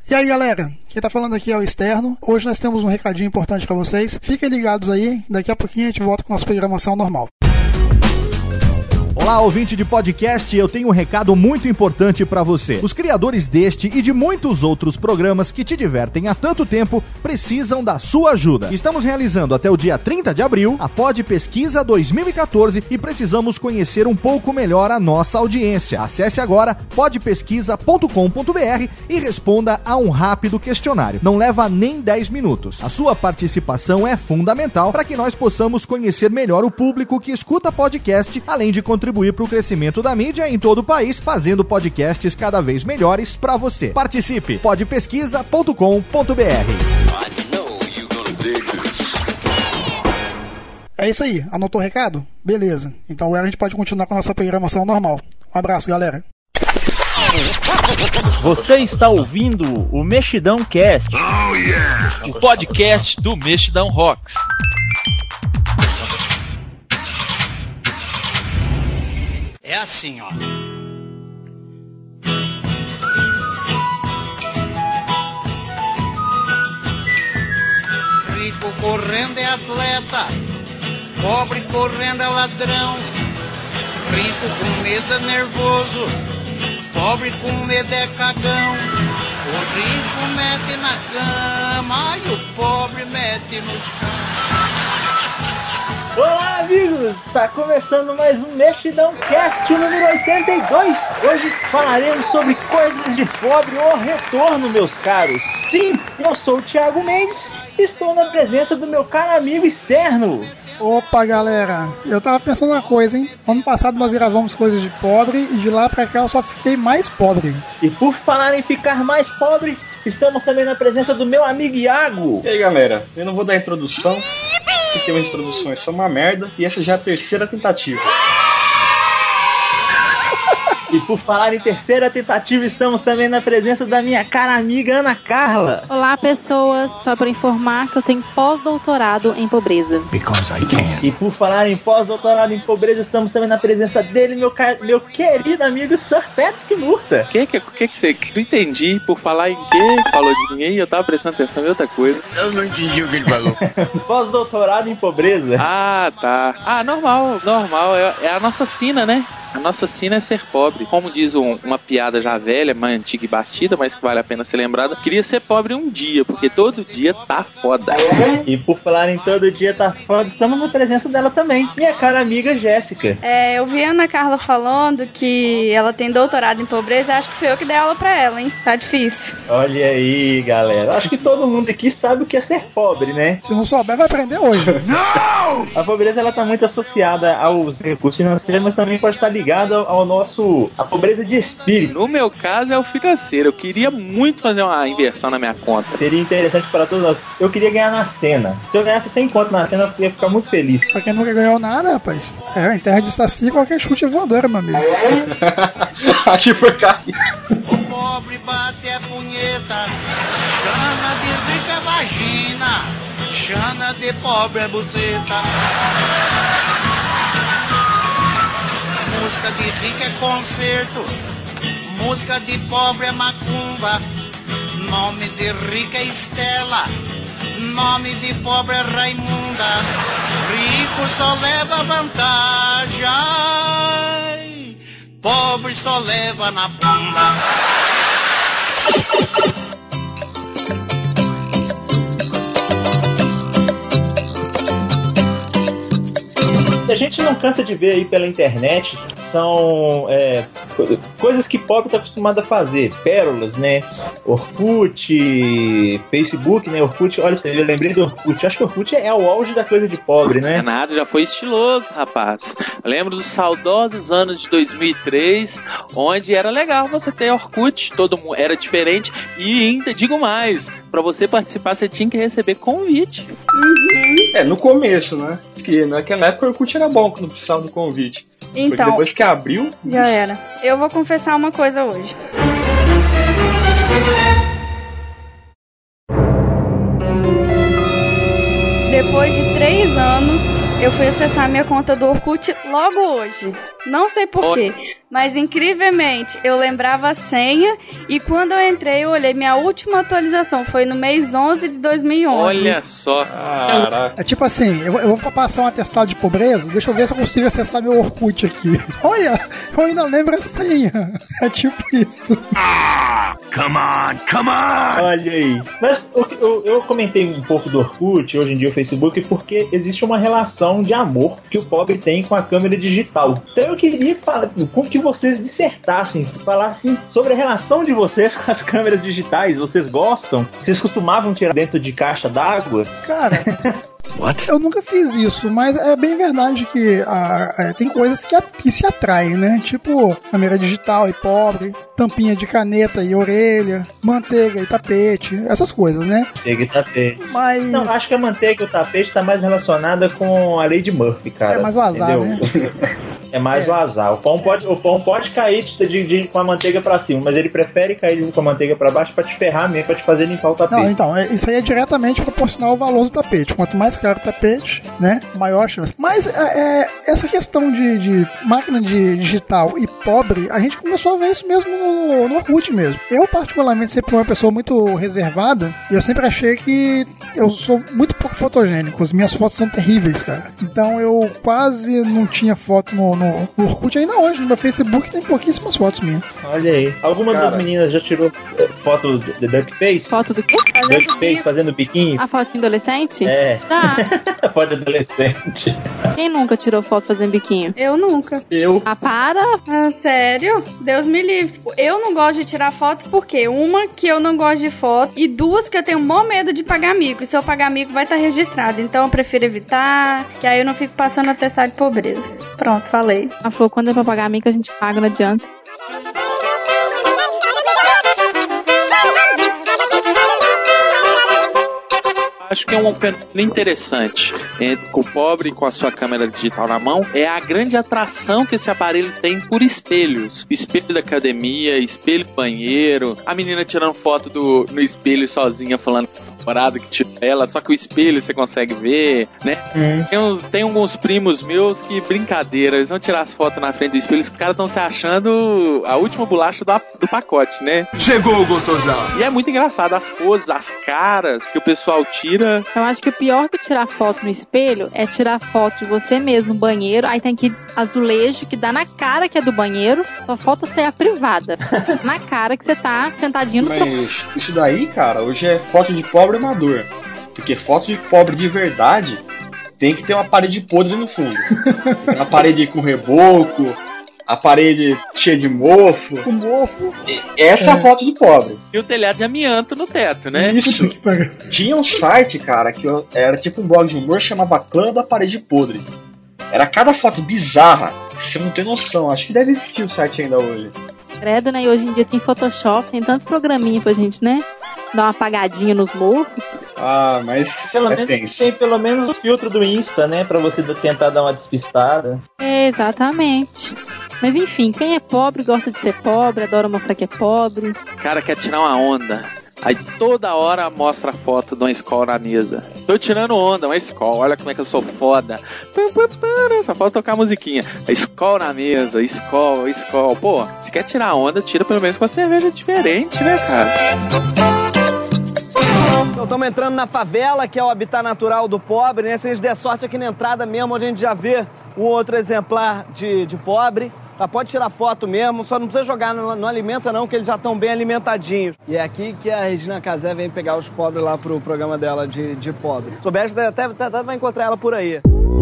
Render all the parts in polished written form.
E aí, galera, quem tá falando aqui é o Externo. Hoje nós temos um recadinho importante pra vocês. Fiquem ligados aí, daqui a pouquinho a gente volta com a nossa programação normal. Olá, ouvinte de podcast, eu tenho um recado muito importante pra você. Os criadores deste e de muitos outros programas que te divertem há tanto tempo precisam da sua ajuda. Estamos realizando até o dia 30 de abril a Pod Pesquisa 2014 e precisamos conhecer um pouco melhor a nossa audiência. Acesse agora podpesquisa.com.br e responda a um rápido questionário. Não leva nem 10 minutos. A sua participação é fundamental para que nós possamos conhecer melhor o público que escuta podcast, além de contribuir para o crescimento da mídia em todo o país, fazendo podcasts cada vez melhores para você. Participe! podpesquisa.com.br. É isso aí, anotou o recado? Beleza, então agora a gente pode continuar com a nossa programação normal. Um abraço, galera. Você está ouvindo o Mexidão Cast, o podcast do Mexidão Rocks. É assim, ó. Rico correndo é atleta, pobre correndo é ladrão. Rico com medo é nervoso, pobre com medo é cagão. O rico mete na cama e o pobre mete no chão. Olá, amigos! Está começando mais um Mexidão Cast número 82. Hoje falaremos sobre coisas de pobre ou retorno, meus caros. Sim, eu sou o Thiago Mendes e estou na presença do meu caro amigo Externo. Opa, galera, eu tava pensando uma coisa, hein? Ano passado nós gravamos coisas de pobre e de lá pra cá eu só fiquei mais pobre. E por falar em ficar mais pobre, estamos também na presença do meu amigo Iago. E aí, galera, eu não vou dar introdução, porque minhas introduções são uma merda e essa já é a terceira tentativa. E por falar em terceira tentativa, estamos também na presença da minha cara amiga Ana Carla. Olá, pessoas. Só para informar que eu tenho pós-doutorado em pobreza. Because I can. E por falar em pós-doutorado em pobreza, estamos também na presença dele, meu querido amigo Sir Patrick Murta. Que você... Não entendi. Por falar em quê? Falou de ninguém e eu tava prestando atenção em outra coisa. Eu não entendi o que ele falou. Pós-doutorado em pobreza. Ah, tá. Ah, normal. É a nossa sina, né? A nossa sina é ser pobre. Como diz uma piada já velha, mais antiga e batida, mas que vale a pena ser lembrada, queria ser pobre um dia, porque todo dia tá foda. E por falar em todo dia tá foda, estamos na presença dela também, minha cara amiga Jéssica. Eu vi a Ana Carla falando que ela tem doutorado em pobreza, acho que foi eu que dei aula pra ela, hein? Tá difícil. Olha aí, galera. Acho que todo mundo aqui sabe o que é ser pobre, né? Se não souber, vai aprender hoje. Não! A pobreza, ela tá muito associada aos recursos financeiros, mas também pode estar ligada a pobreza de espírito. No meu caso é o financeiro. Eu queria muito fazer uma inversão na minha conta. Seria interessante para todos nós. Eu queria ganhar na cena. Se eu ganhasse 100 conto na cena, eu ia ficar muito feliz. Pra quem nunca ganhou nada, rapaz, em terra de saci, qualquer chute é voadora, meu amigo. Aqui foi cair. O pobre bate a punheta, chana de rica vagina, chana de pobre é buceta. Música de rica é concerto, música de pobre é macumba. Nome de rica é Estela, nome de pobre é Raimunda. Rico só leva vantagem, pobre só leva na bunda. A gente não cansa de ver aí pela internet, são coisas que pobre está acostumado a fazer, pérolas, né? Orkut, Facebook, né? Orkut, olha, eu lembrei do Orkut, acho que o Orkut é o auge da coisa de pobre, né? É nada, já foi estiloso, rapaz. Eu lembro dos saudosos anos de 2003, onde era legal você ter Orkut, todo mundo era diferente e ainda digo mais, pra você participar você tinha que receber convite. No começo, né? Porque naquela época o Orkut era bom quando precisava do convite. Então, porque depois que abriu... Já era. Eu vou confessar uma coisa hoje. Depois de 3 anos, eu fui acessar minha conta do Orkut logo hoje. Não sei porquê. Mas, incrivelmente, eu lembrava a senha e quando eu entrei, eu olhei minha última atualização. Foi no mês 11 de 2011. Olha só. Caraca. É tipo assim, eu vou passar um atestado de pobreza, deixa eu ver se eu consigo acessar meu Orkut aqui. Olha, eu ainda lembro a senha. É tipo isso. Come on! Olha aí. Mas eu comentei um pouco do Orkut, hoje em dia o Facebook, porque existe uma relação de amor que o pobre tem com a câmera digital. Então eu queria falar, que vocês dissertassem, falassem sobre a relação de vocês com as câmeras digitais. Vocês gostam? Vocês costumavam tirar dentro de caixa d'água? Cara, eu nunca fiz isso, mas é bem verdade que tem coisas que se atraem, né? Tipo, câmera digital e pobre, tampinha de caneta e orelha, manteiga e tapete, essas coisas, né? Manteiga e tapete. Mas... Não, acho que a manteiga e o tapete tá mais relacionada com a lei de Murphy, cara. É mais o azar, né? É mais o azar. O pão pode cair com a manteiga pra cima, mas ele prefere cair com a manteiga pra baixo pra te ferrar mesmo, pra te fazer limpar o tapete. Não, então, isso aí é diretamente proporcional ao valor do tapete. Quanto mais caro o tapete, né, maior a chance. Mas essa questão de máquina digital e pobre, a gente começou a ver isso mesmo no Orkut mesmo. Eu, particularmente, sempre fui uma pessoa muito reservada e eu sempre achei que eu sou muito pouco fotogênico. As minhas fotos são terríveis, cara. Então eu quase não tinha foto no Orkut. Ainda hoje, no meu Facebook, tem pouquíssimas fotos minhas. Olha aí. Alguma das meninas já tirou foto de duckface? Foto do quê? Duckface fazendo biquinho? A foto de adolescente? É. Tá. Foto de adolescente. Quem nunca tirou foto fazendo biquinho? Eu nunca. Ah, para? Ah, sério? Deus me livre. Eu não gosto de tirar foto porque uma, que eu não gosto de foto, e duas, que eu tenho mó medo de pagar mico. E se eu pagar mico, vai estar registrado. Então eu prefiro evitar, que aí eu não fico passando atestado de pobreza. Pronto, falei. A Flor, quando é pra pagar mico, a gente paga, não adianta. Acho que é um fenômeno interessante com o pobre com a sua câmera digital na mão é a grande atração que esse aparelho tem por espelhos. Espelho da academia, espelho do banheiro, a menina tirando foto no espelho sozinha falando namorado que tira ela, só que o espelho você consegue ver, né? Tem alguns primos meus que, brincadeira, eles vão tirar as fotos na frente do espelho, os caras estão se achando a última bolacha do pacote, né? Chegou o gostosão! E é muito engraçado, as poses, as caras que o pessoal tira. Eu acho que o pior que tirar foto no espelho é tirar foto de você mesmo no banheiro, aí tem aquele azulejo que dá na cara que é do banheiro, só falta ser a privada. Na cara que você tá sentadinho no Mas isso daí, cara, hoje é foto de pobre amador. Porque foto de pobre de verdade tem que ter uma parede podre no fundo. Uma parede com reboco, a parede cheia de mofo. Com mofo. Essa é a foto de pobre. E o telhado de amianto no teto, né? Isso. Tinha um site, cara, que era tipo um blog de humor, chamava Clã da Parede Podre. Era cada foto bizarra, você não tem noção. Acho que deve existir o site ainda hoje. Credo, né? E hoje em dia tem Photoshop, tem tantos programinhas pra gente, né? Dar uma apagadinha nos mofos. Ah, mas tem pelo menos o filtro do Insta, né? Pra você tentar dar uma despistada. Exatamente. Mas enfim, quem é pobre gosta de ser pobre, adora mostrar que é pobre. O cara quer tirar uma onda. Aí toda hora mostra a foto de uma escola na mesa. Tô tirando onda, uma escola, olha como é que eu sou foda. Só falta tocar a musiquinha. A escola na mesa, escola. Pô, se quer tirar onda, tira pelo menos com a cerveja diferente, né, cara? Então estamos entrando na favela, que é o habitat natural do pobre, né? Se a gente der sorte aqui na entrada mesmo, onde a gente já vê um outro exemplar de pobre. Tá, pode tirar foto mesmo, só não precisa jogar, não alimenta não, que eles já estão bem alimentadinhos. E é aqui que a Regina Casé vem pegar os pobres lá pro programa dela de pobre. Soubeste, até vai encontrar ela por aí.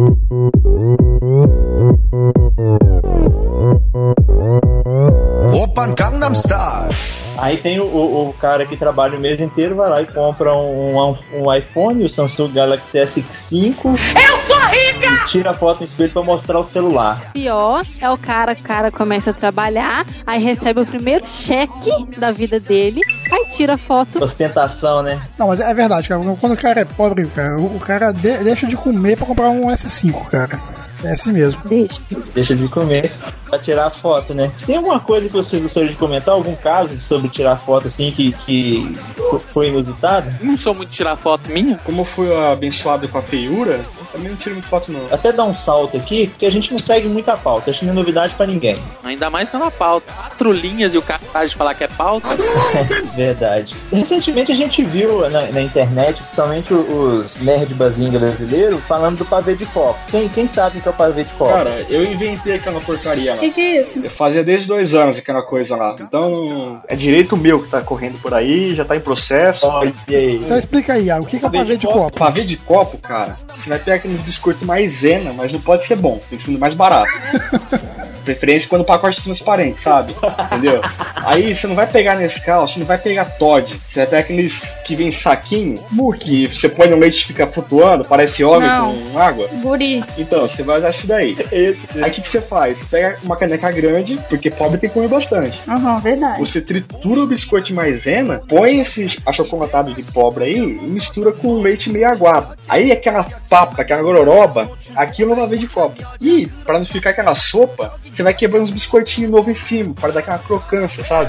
Open Gangnam Style. Aí tem o cara que trabalha o mês inteiro, vai lá e compra um iPhone, o Samsung Galaxy S5. Eu sou rica! E tira a foto no espelho pra mostrar o celular. Pior é o cara começa a trabalhar, aí recebe o primeiro cheque da vida dele, aí tira a foto. Ostentação, né? Não, mas é verdade, cara. Quando o cara é pobre, cara, o cara deixa de comer pra comprar um S5, cara. É assim mesmo. Deixa de comer pra tirar a foto, né? Tem alguma coisa que você gostaria de comentar? Algum caso sobre tirar foto assim que foi inusitado? Não sou muito tirar foto minha. Como fui abençoado com a feiura, Também não tiro muito foto, não. Até dar um salto aqui, porque a gente não segue muita pauta. Acho que não é novidade pra ninguém. Ainda mais quando a pauta. 4 linhas e o cara faz de falar que é pauta. Verdade. Recentemente a gente viu na internet, principalmente os nerd bazinga brasileiros, falando do pavê de copo. Quem sabe o que é o pavê de copo? Cara, eu inventei aquela porcaria lá. Que é isso? Eu fazia desde 2 anos aquela coisa lá. Então, é direito meu que tá correndo por aí, já tá em processo. Então explica aí, Iago, o que é o pavê de copo? Pavê de copo, cara, você vai pegar aqueles biscoitos maisena, mas não pode ser bom, tem que ser mais barato. Preferência quando o pacote é transparente, sabe? Entendeu? Aí você não vai pegar Nescau, você não vai pegar Toddy. Você vai pegar aqueles que vem saquinho, que você põe no leite e fica flutuando, parece óleo com água. Guri. Então, você vai usar isso daí. Aí o que você faz? Você pega uma caneca grande, porque pobre tem que comer bastante. Verdade. Você tritura o biscoito de maisena, põe esse achocolatado de pobre aí e mistura com leite meio aguado. Aí aquela papa, aquela gororoba, aquilo vai ver de copo. E, pra não ficar aquela sopa, você vai quebrando uns biscoitinhos novos em cima, para dar aquela crocância, sabe?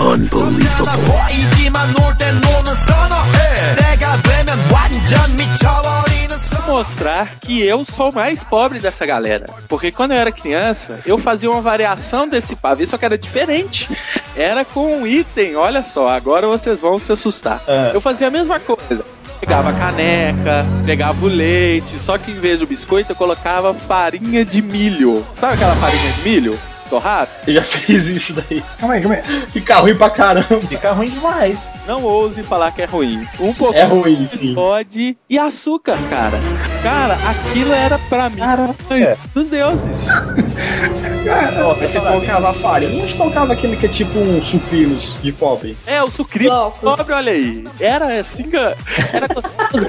Vou mostrar que eu sou o mais pobre dessa galera. Porque quando eu era criança, eu fazia uma variação desse pavê, só que era diferente. Era com um item, olha só, agora vocês vão se assustar. Eu fazia a mesma coisa. Pegava a caneca, pegava o leite, só que em vez do biscoito eu colocava farinha de milho. Sabe aquela farinha de milho? Torrado? Eu já fiz isso daí. Calma aí. Fica ruim pra caramba. Fica ruim demais. Não ouse falar que é ruim. Um pouquinho é ruim, sim. Pode. E açúcar, cara. Cara, aquilo era pra mim dos deuses. Nossa, você colocava farinha. Não se colocava aquele que é tipo um sucrilhos de pobre? É, o sucrilhos de pobre, olha aí. Era assim que... Era gostoso.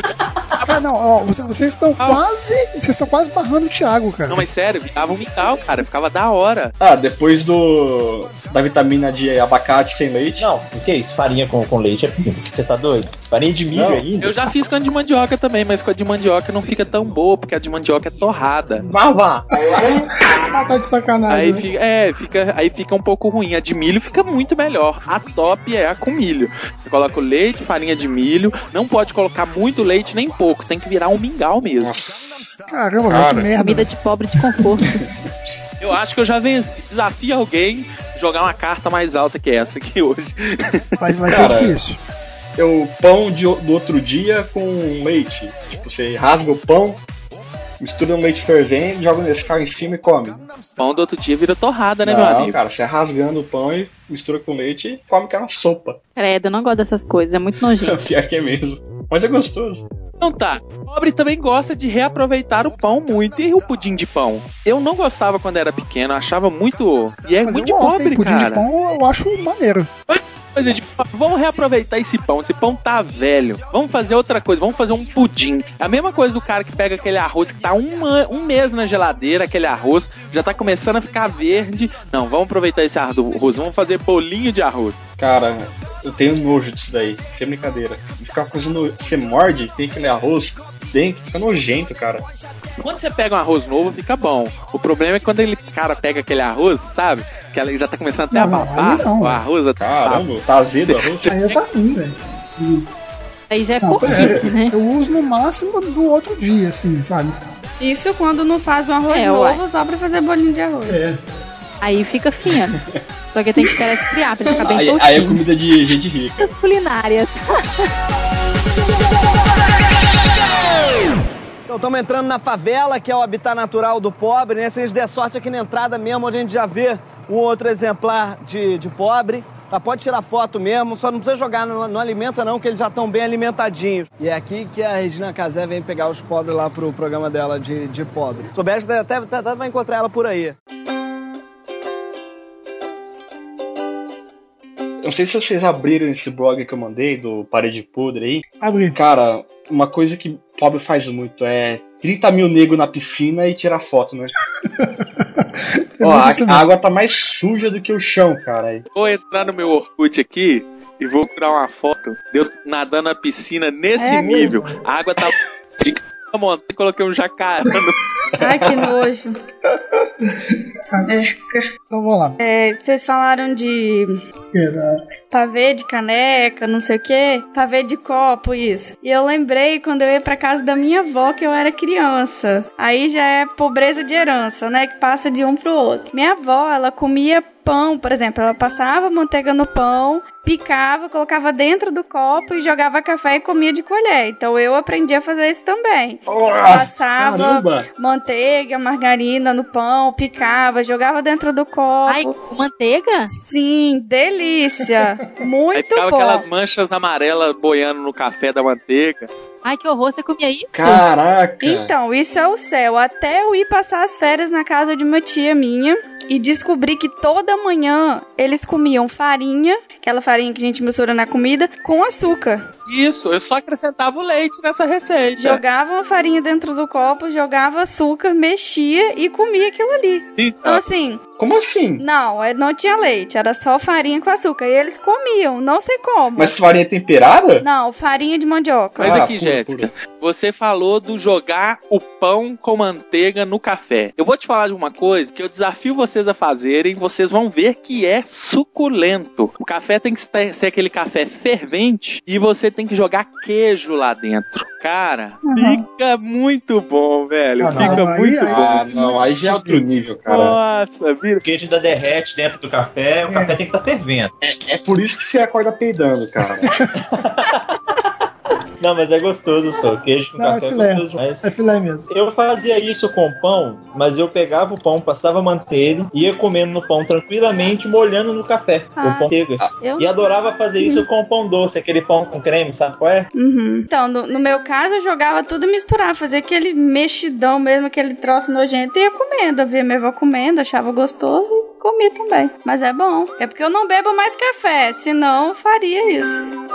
Vocês estão quase barrando o Thiago, cara. Não, mas sério, ficava um mingau, cara. Ficava da hora. Depois da vitamina de abacate sem leite. Não, o que é isso? Farinha com leite é porque você tá doido? Farinha de milho ainda? Eu já fiz com a de mandioca também, mas com a de mandioca não fica tão boa, porque a de mandioca é torrada. Vá. Tá de sacanagem. Aí fica um pouco ruim. A de milho fica muito melhor. A top é a com milho. Você coloca o leite, farinha de milho. Não pode colocar muito leite nem pouco. Tem que virar um mingau mesmo. Caramba, que merda. Comida de pobre de conforto. Eu acho que eu já venci. Desafio alguém jogar uma carta mais alta que essa aqui hoje. Vai ser difícil. O pão do outro dia com leite. Tipo, você rasga o pão, mistura no leite fervendo, joga nesse carro em cima e come. Pão do outro dia vira torrada, né, meu amigo? Não, cara, você rasgando o pão e mistura com leite e come aquela sopa. Credo, eu não gosto dessas coisas, é muito nojento. Pior que é mesmo. Mas é gostoso. Então tá, o pobre também gosta de reaproveitar o pão muito. E o pudim de pão? Eu não gostava quando era pequeno, achava muito... E é mas muito pobre, pudim cara. De pão eu acho maneiro. Vamos reaproveitar esse pão. Esse pão tá velho. Vamos fazer outra coisa. Vamos fazer um pudim. É a mesma coisa do cara que pega aquele arroz que tá um mês na geladeira. Aquele arroz já tá começando a ficar verde. Não, vamos aproveitar esse arroz. Vamos fazer bolinho de arroz. Cara, eu tenho nojo disso daí. Sem brincadeira. Fica uma coisa você morde, tem aquele arroz dentro, fica nojento, cara. Quando você pega um arroz novo, fica bom. O problema é quando cara pega aquele arroz, sabe? Que ela já tá começando até a babar. O arroz... Caramba, tá azedo o arroz. Aí tá ruim, velho. Aí já é porquice, né? Eu uso no máximo do outro dia, assim, sabe? Isso quando não faz um arroz novo, só pra fazer bolinho de arroz. Aí fica fino. Só que tem que esperar esfriar pra ficar bem soltinho. Aí é comida de gente rica. As culinárias. Então, estamos entrando na favela, que é o habitat natural do pobre, né? Se a gente der sorte aqui na entrada mesmo, onde a gente já vê um outro exemplar de pobre. Tá, pode tirar foto mesmo, só não precisa jogar, não alimenta não, que eles já estão bem alimentadinhos. E é aqui que a Regina Casé vem pegar os pobres lá pro programa dela de pobre. Se souber, até vai encontrar ela por aí. Não sei se vocês abriram esse blog que eu mandei, do Parede Podre aí. Abri. Cara, uma coisa que pobre faz muito é 30 mil negros na piscina e tirar foto, né? Ó, a água tá mais suja do que o chão, cara. Vou entrar no meu Orkut aqui e vou tirar uma foto de eu nadando na piscina nesse nível. A água tá... e coloquei um jacaré no... Ai, que nojo. Então vamos lá. Vocês falaram de quê? Pavê de caneca, não sei o quê. Pavê de copo, isso. E eu lembrei quando eu ia pra casa da minha avó, que eu era criança. Aí já é pobreza de herança, né? Que passa de um pro outro. Minha avó, ela comia pão, por exemplo. Ela passava manteiga no pão, picava, colocava dentro do copo e jogava café e comia de colher. Então eu aprendi a fazer isso também. Passava manteiga, margarina no pão, picava, jogava dentro do copo. Ai, com manteiga? Sim, delícia. Muito Aí ficava bom. aquelas manchas amarelas boiando no café da manteiga. Ai, que horror, você comia isso? Caraca! Então, isso é o céu. Até eu ir passar as férias na casa de uma tia minha e descobri que toda manhã eles comiam farinha, aquela farinha que a gente mistura na comida, com açúcar. Isso, eu só acrescentava o leite nessa receita. Jogava a farinha dentro do copo, jogava açúcar, mexia e comia aquilo ali. Então, assim... Como assim? Não tinha leite, era só farinha com açúcar. E eles comiam, não sei como. Mas farinha temperada? Não, farinha de mandioca. Mas aqui, Jéssica, você falou do jogar o pão com manteiga no café. Eu vou te falar de uma coisa que eu desafio vocês a fazerem, vocês vão ver que é suculento. O café tem que ser aquele café fervente e você tem que jogar queijo lá dentro. Cara, fica muito bom, velho. Fica muito bom. Não, aí já é outro nível, cara. Nossa, O queijo ainda derrete dentro do café, o café tem que estar fervendo. É por isso que você acorda peidando, cara. Não, mas é gostoso só. Queijo com café é gostoso demais. É filé mesmo. Eu fazia isso com pão, mas eu pegava o pão, passava manteiga, ia comendo no pão tranquilamente, molhando no café. Com manteiga. E adorava fazer isso com pão doce, aquele pão com creme, sabe qual é? Então, no meu caso, eu jogava tudo e misturava, fazia aquele mexidão mesmo, aquele troço nojento e ia comendo. Eu via minha avó comendo, achava gostoso e comia também. Mas é bom. É porque eu não bebo mais café, senão eu faria isso.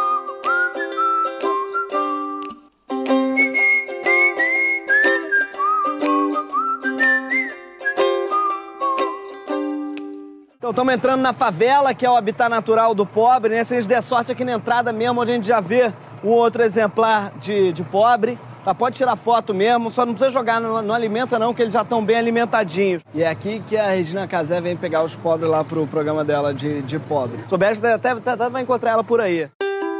Então, estamos entrando na favela, que é o habitat natural do pobre, né? Se a gente der sorte aqui na entrada mesmo, onde a gente já vê um outro exemplar de pobre, tá? Pode tirar foto mesmo, só não precisa jogar, não alimenta não, que eles já estão bem alimentadinhos. E é aqui que a Regina Casé vem pegar os pobres lá pro programa dela de pobre. Se souber, até vai encontrar ela por aí.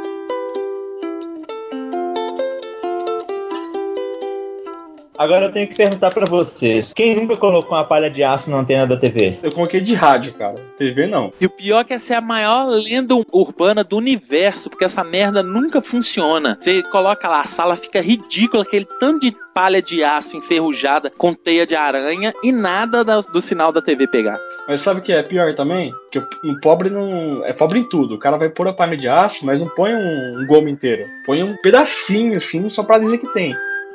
Agora eu tenho que perguntar pra vocês, quem nunca colocou uma palha de aço na antena da TV? Eu coloquei de rádio, cara. TV não. E o pior é que essa é a maior lenda urbana do universo, porque essa merda nunca funciona. Você coloca lá, a sala fica ridícula, aquele tanto de palha de aço enferrujada com teia de aranha e nada do sinal da TV pegar. Mas sabe o que é pior também? Que o pobre não... é pobre em tudo. O cara vai pôr a palha de aço, mas não põe um gomo inteiro. Põe um pedacinho, assim, só pra dizer que tem.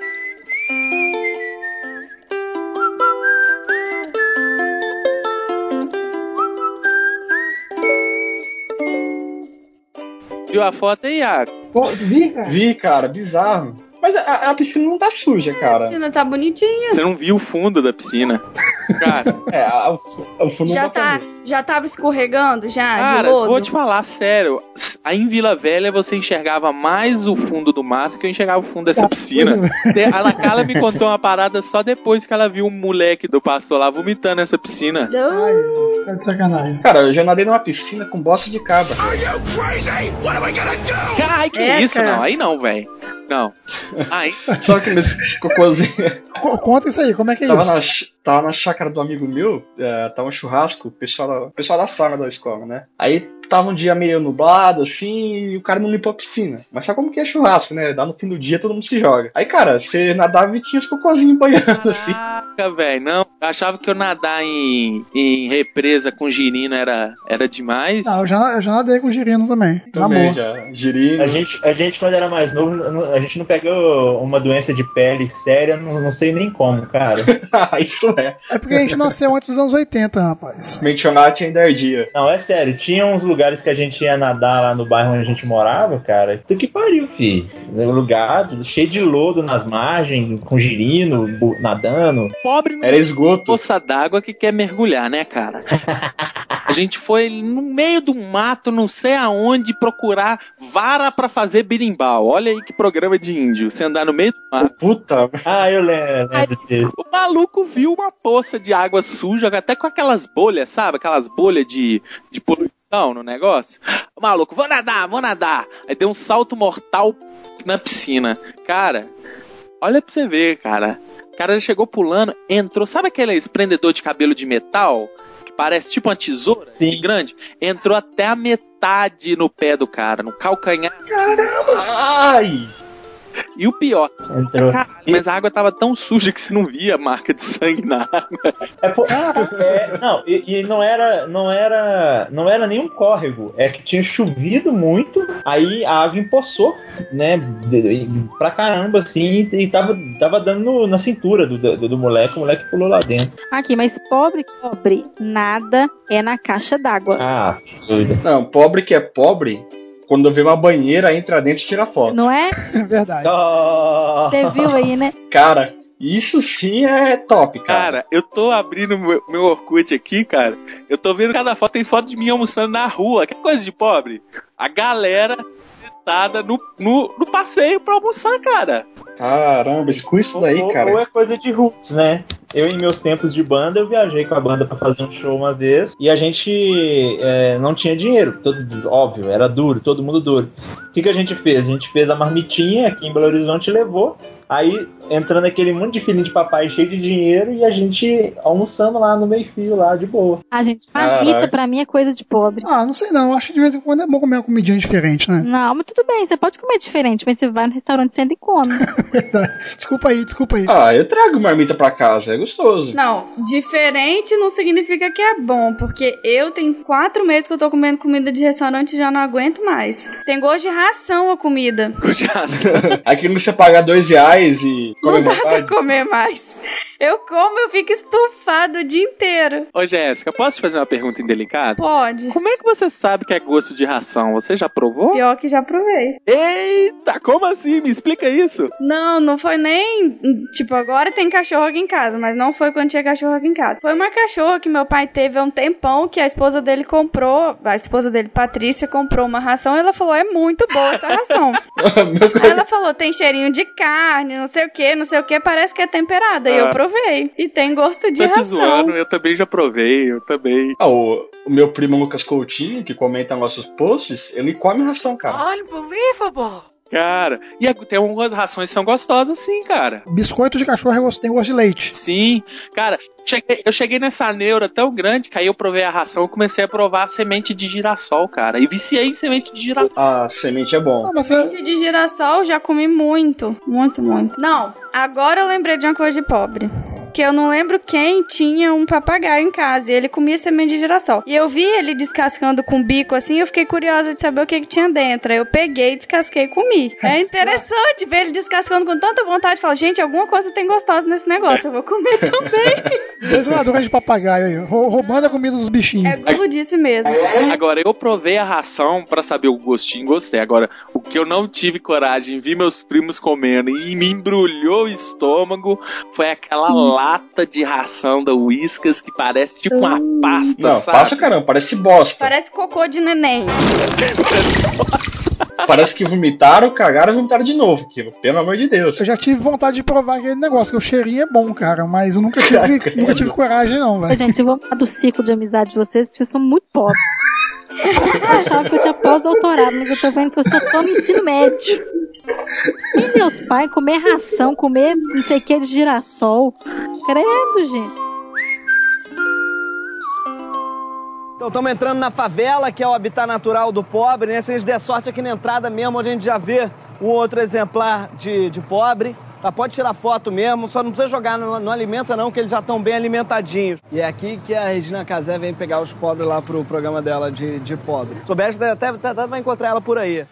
Viu a foto aí, Iago? Pô, vi, cara? Vi, cara, bizarro. Mas a piscina não tá suja, cara. A piscina tá bonitinha. Você não viu o fundo da piscina. Cara. O fundo já tá. Já tava escorregando, já, cara, de lodo? Vou te falar, sério. Aí em Vila Velha você enxergava mais o fundo do mato que eu enxergava o fundo dessa piscina. A Ana Carla me contou uma parada só depois que ela viu um moleque do pastor lá vomitando nessa piscina. Ai, tá de sacanagem. Cara, eu já nadei numa piscina com bosta de cabra. Are you crazy? What am I gonna do? Ai, que isso, não. Aí não, velho. Não. Aí. Só que nesse cocôzinho. Conta isso aí, como é que é isso? Tava na chácara do amigo meu, tava um churrasco, o pessoal da sala da escola, né? Aí tava um dia meio nublado, assim, e o cara não limpou a piscina. Mas sabe como que é churrasco, né? Dá no fim do dia, todo mundo se joga. Aí, cara, você nadava e tinha os cocôzinhos banhando, assim. Caraca, velho, não. Eu achava que eu nadar em represa com girino era demais. Não, eu já nadei com girino também. Também, já. Girino. A gente, quando era mais novo, a gente não pegou uma doença de pele séria, não sei nem como, cara. Isso é. É porque a gente nasceu antes dos anos 80, rapaz. Mentionate ainda ardia. Não, é sério. Tinha uns lugares que a gente ia nadar lá no bairro onde a gente morava, cara. Tu que pariu, filho. Lugar cheio de lodo nas margens, com girino, nadando. Pobre era esgoto. Poça d'água que quer mergulhar, né, cara? A gente foi no meio do mato, não sei aonde, procurar vara pra fazer birimbau. Olha aí que programa de índio. Você andar no meio do mato. Puta. Ah, eu lembro disso. O maluco viu uma poça de água suja, até com aquelas bolhas, sabe? Aquelas bolhas de poluição. imersão no negócio. Maluco, vou nadar. Aí deu um salto mortal na piscina. Cara, olha pra você ver, cara. O cara chegou pulando, entrou. Sabe aquele prendedor de cabelo de metal? Que parece tipo uma tesoura de grande? Entrou até a metade no pé do cara, no calcanhar. Caramba! Ai! E o pior, mas a água tava tão suja que você não via a marca de sangue na água. Não era nenhum córrego, é que tinha chovido muito, aí a água empoçou, né, pra caramba, assim, e tava dando na cintura do moleque, o moleque pulou lá dentro. Aqui, mas pobre, nada é na caixa d'água. Ah, doido. Não, pobre que é pobre, quando vê uma banheira, entra dentro e tira foto. Não é? É verdade. Você viu aí, né? Cara, isso sim é top, cara. Cara, eu tô abrindo meu Orkut aqui, cara. Eu tô vendo cada foto, tem foto de mim almoçando na rua. Que coisa de pobre. A galera sentada no passeio pra almoçar, cara. Caramba, com isso daí, cara. Ou é coisa de roots, né? Eu, em meus tempos de banda, eu viajei com a banda pra fazer um show uma vez e a gente não tinha dinheiro. Óbvio, era duro, todo mundo duro. O que a gente fez? A gente fez a marmitinha aqui em Belo Horizonte e levou. Aí, entrando aquele monte de filhinho de papai cheio de dinheiro e a gente almoçando lá no meio-fio, lá de boa. A gente, marmita pra mim é coisa de pobre. Ah, não sei não. Acho que de vez em quando é bom comer uma comidinha diferente, né? Não, mas tudo bem, você pode comer diferente, mas você vai no restaurante, senta e come. Desculpa aí. Ah, eu trago marmita pra casa, é gostoso. Não, diferente não significa que é bom, porque eu tenho 4 meses que eu tô comendo comida de restaurante e já não aguento mais. Tem gosto de ração a comida. Gosto de ração. Aqui você paga R$2 e come não dá pra comer mais. Eu como, eu fico estufado o dia inteiro. Ô, Jéssica, posso te fazer uma pergunta indelicada? Pode. Como é que você sabe que é gosto de ração? Você já provou? Pior que já provei. Eita, como assim? Me explica isso. Não foi nem... Tipo, agora tem cachorro aqui em casa, mas não foi quando tinha cachorro aqui em casa. Foi uma cachorra que meu pai teve há um tempão, que a esposa dele comprou, a esposa dele, Patrícia, comprou uma ração e ela falou, é muito boa essa ração. Aí ela falou, tem cheirinho de carne, não sei o que, parece que é temperada. E eu provei. E tem gosto de ração. Tô te zoando, eu também já provei, O meu primo Lucas Coutinho, que comenta nossos posts, ele come ração, cara. Unbelievable! Cara, e tem algumas rações que são gostosas sim, cara. Biscoito de cachorro tem gosto de leite. Sim, cara, eu cheguei nessa neura tão grande que aí eu provei a ração e comecei a provar a semente de girassol, cara. E viciei em semente de girassol. A semente é bom. Semente de girassol já comi muito. Muito, muito. Não, agora eu lembrei de uma coisa de pobre. Que eu não lembro quem tinha um papagaio em casa e ele comia semente de girassol. E eu vi ele descascando com o bico assim, eu fiquei curiosa de saber o que tinha dentro. Aí eu peguei, descasquei e comi. É interessante ver ele descascando com tanta vontade. Falar, gente, alguma coisa tem gostosa nesse negócio, eu vou comer também. Dois ladrões de papagaio aí, roubando a comida dos bichinhos. É guludice mesmo. Agora, eu provei a ração pra saber o gostinho, gostei. Agora, o que eu não tive coragem, vi meus primos comendo e me embrulhou o estômago, foi aquela lata de ração da Whiskas que parece tipo uma pasta, não, sabe? Passa caramba, parece bosta. Parece cocô de neném. Parece que vomitaram, cagaram e vomitaram de novo aquilo, pelo amor de Deus. Eu já tive vontade de provar aquele negócio, que o cheirinho é bom, cara, mas eu nunca tive coragem não, velho. Gente, eu vou falar do ciclo de amizade de vocês, porque vocês são muito pobres. Eu achava que eu tinha pós-doutorado, mas eu tô vendo que eu só tô no ensino médio. E meus pais comer ração, comer não sei o que de girassol. Credo, gente. Então estamos entrando na favela, que é o habitat natural do pobre, né? Se a gente der sorte aqui na entrada mesmo, onde a gente já vê um outro exemplar de pobre. Tá, pode tirar foto mesmo, só não precisa jogar, não alimenta não, que eles já estão bem alimentadinhos. E é aqui que a Regina Casé vem pegar os pobres lá pro programa dela de pobre. Soubeste, até vai encontrar ela por aí.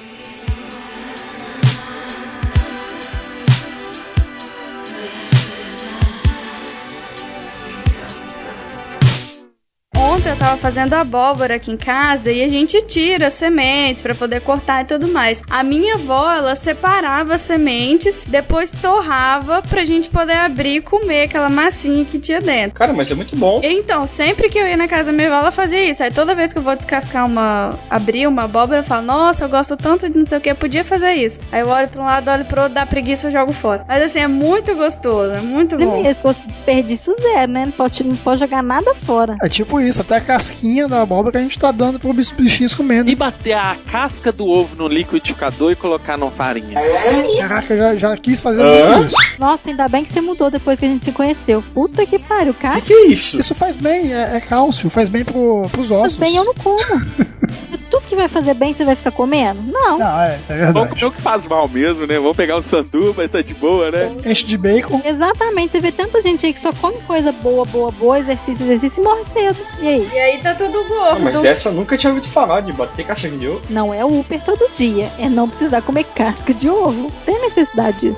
Ontem eu tava fazendo abóbora aqui em casa e a gente tira as sementes pra poder cortar e tudo mais. A minha avó, ela separava as sementes, depois torrava pra gente poder abrir e comer aquela massinha que tinha dentro. Cara, mas é muito bom. Então, sempre que eu ia na casa da minha avó, ela fazia isso. Aí toda vez que eu vou descascar abrir uma abóbora, eu falo, nossa, eu gosto tanto de não sei o que, eu podia fazer isso. Aí eu olho pra um lado, olho pro outro, dá preguiça, eu jogo fora. Mas assim, é muito gostoso, é muito bom. Esse gosto de desperdício zero, né? Não pode jogar nada fora. É tipo isso, até casquinha da abóbora que a gente tá dando pro bichinhos comendo. E bater a casca do ovo no liquidificador e colocar na farinha. Caraca, eu já quis fazer muito isso. Nossa, ainda bem que você mudou depois que a gente se conheceu. Puta que pariu, cara. Que é isso? Isso faz bem, é cálcio, faz bem pros ossos. Faz bem, eu não como. Tudo que vai fazer bem, você vai ficar comendo? Não. Não, é verdade. Vamos comer o que faz mal mesmo, né? Vamos pegar o sanduba e tá de boa, né? Enche de bacon. Exatamente, você vê tanta gente aí que só come coisa boa, exercício e morre cedo. E aí? E aí tá tudo Ah, gordo. mas dessa eu nunca tinha ouvido falar, de bater casca de ovo. Não é o Uber todo dia, é não precisar comer casca de ovo. Tem necessidade disso.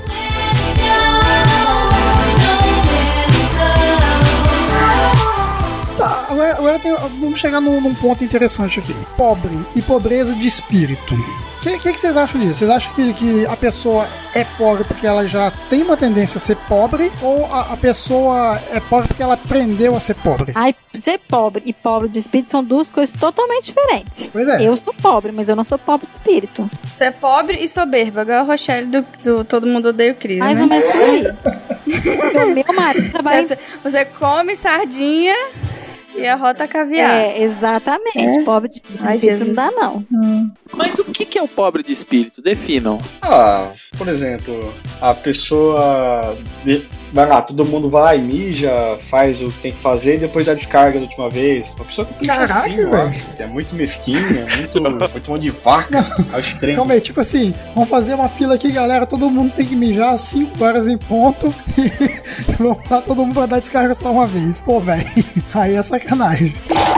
Tá, agora vamos chegar num ponto interessante aqui. Pobre e pobreza de espírito. O que vocês acham disso? Vocês acham que a pessoa é pobre porque ela já tem uma tendência a ser pobre? Ou a pessoa é pobre porque ela aprendeu a ser pobre? Ai, ser pobre e pobre de espírito são duas coisas totalmente diferentes. Pois é. Eu sou pobre, mas eu não sou pobre de espírito. Você é pobre e soberba, igual a Rochelle do Todo Mundo Odeia o Chris, Mais né? ou menos por aí. Porque o meu marido trabalha... Você come sardinha e arrota caviar. É, exatamente. Pobre de Ai, espírito Jesus. não dá, não. Mas o que é o pobre de espírito? Definam. Ah, por exemplo, a pessoa vai lá, todo mundo vai, mija, faz o que tem que fazer e depois dá descarga da última vez. Uma pessoa que pensa Caraca, assim, eu velho. acho. É muito mesquinha, muito mão de vaca ao extremo. Calma aí, tipo assim, vamos fazer uma fila aqui, galera, todo mundo tem que mijar às 5 horas em ponto e vamos lá, todo mundo vai dar descarga só uma vez. Pô, velho, aí é sacanagem.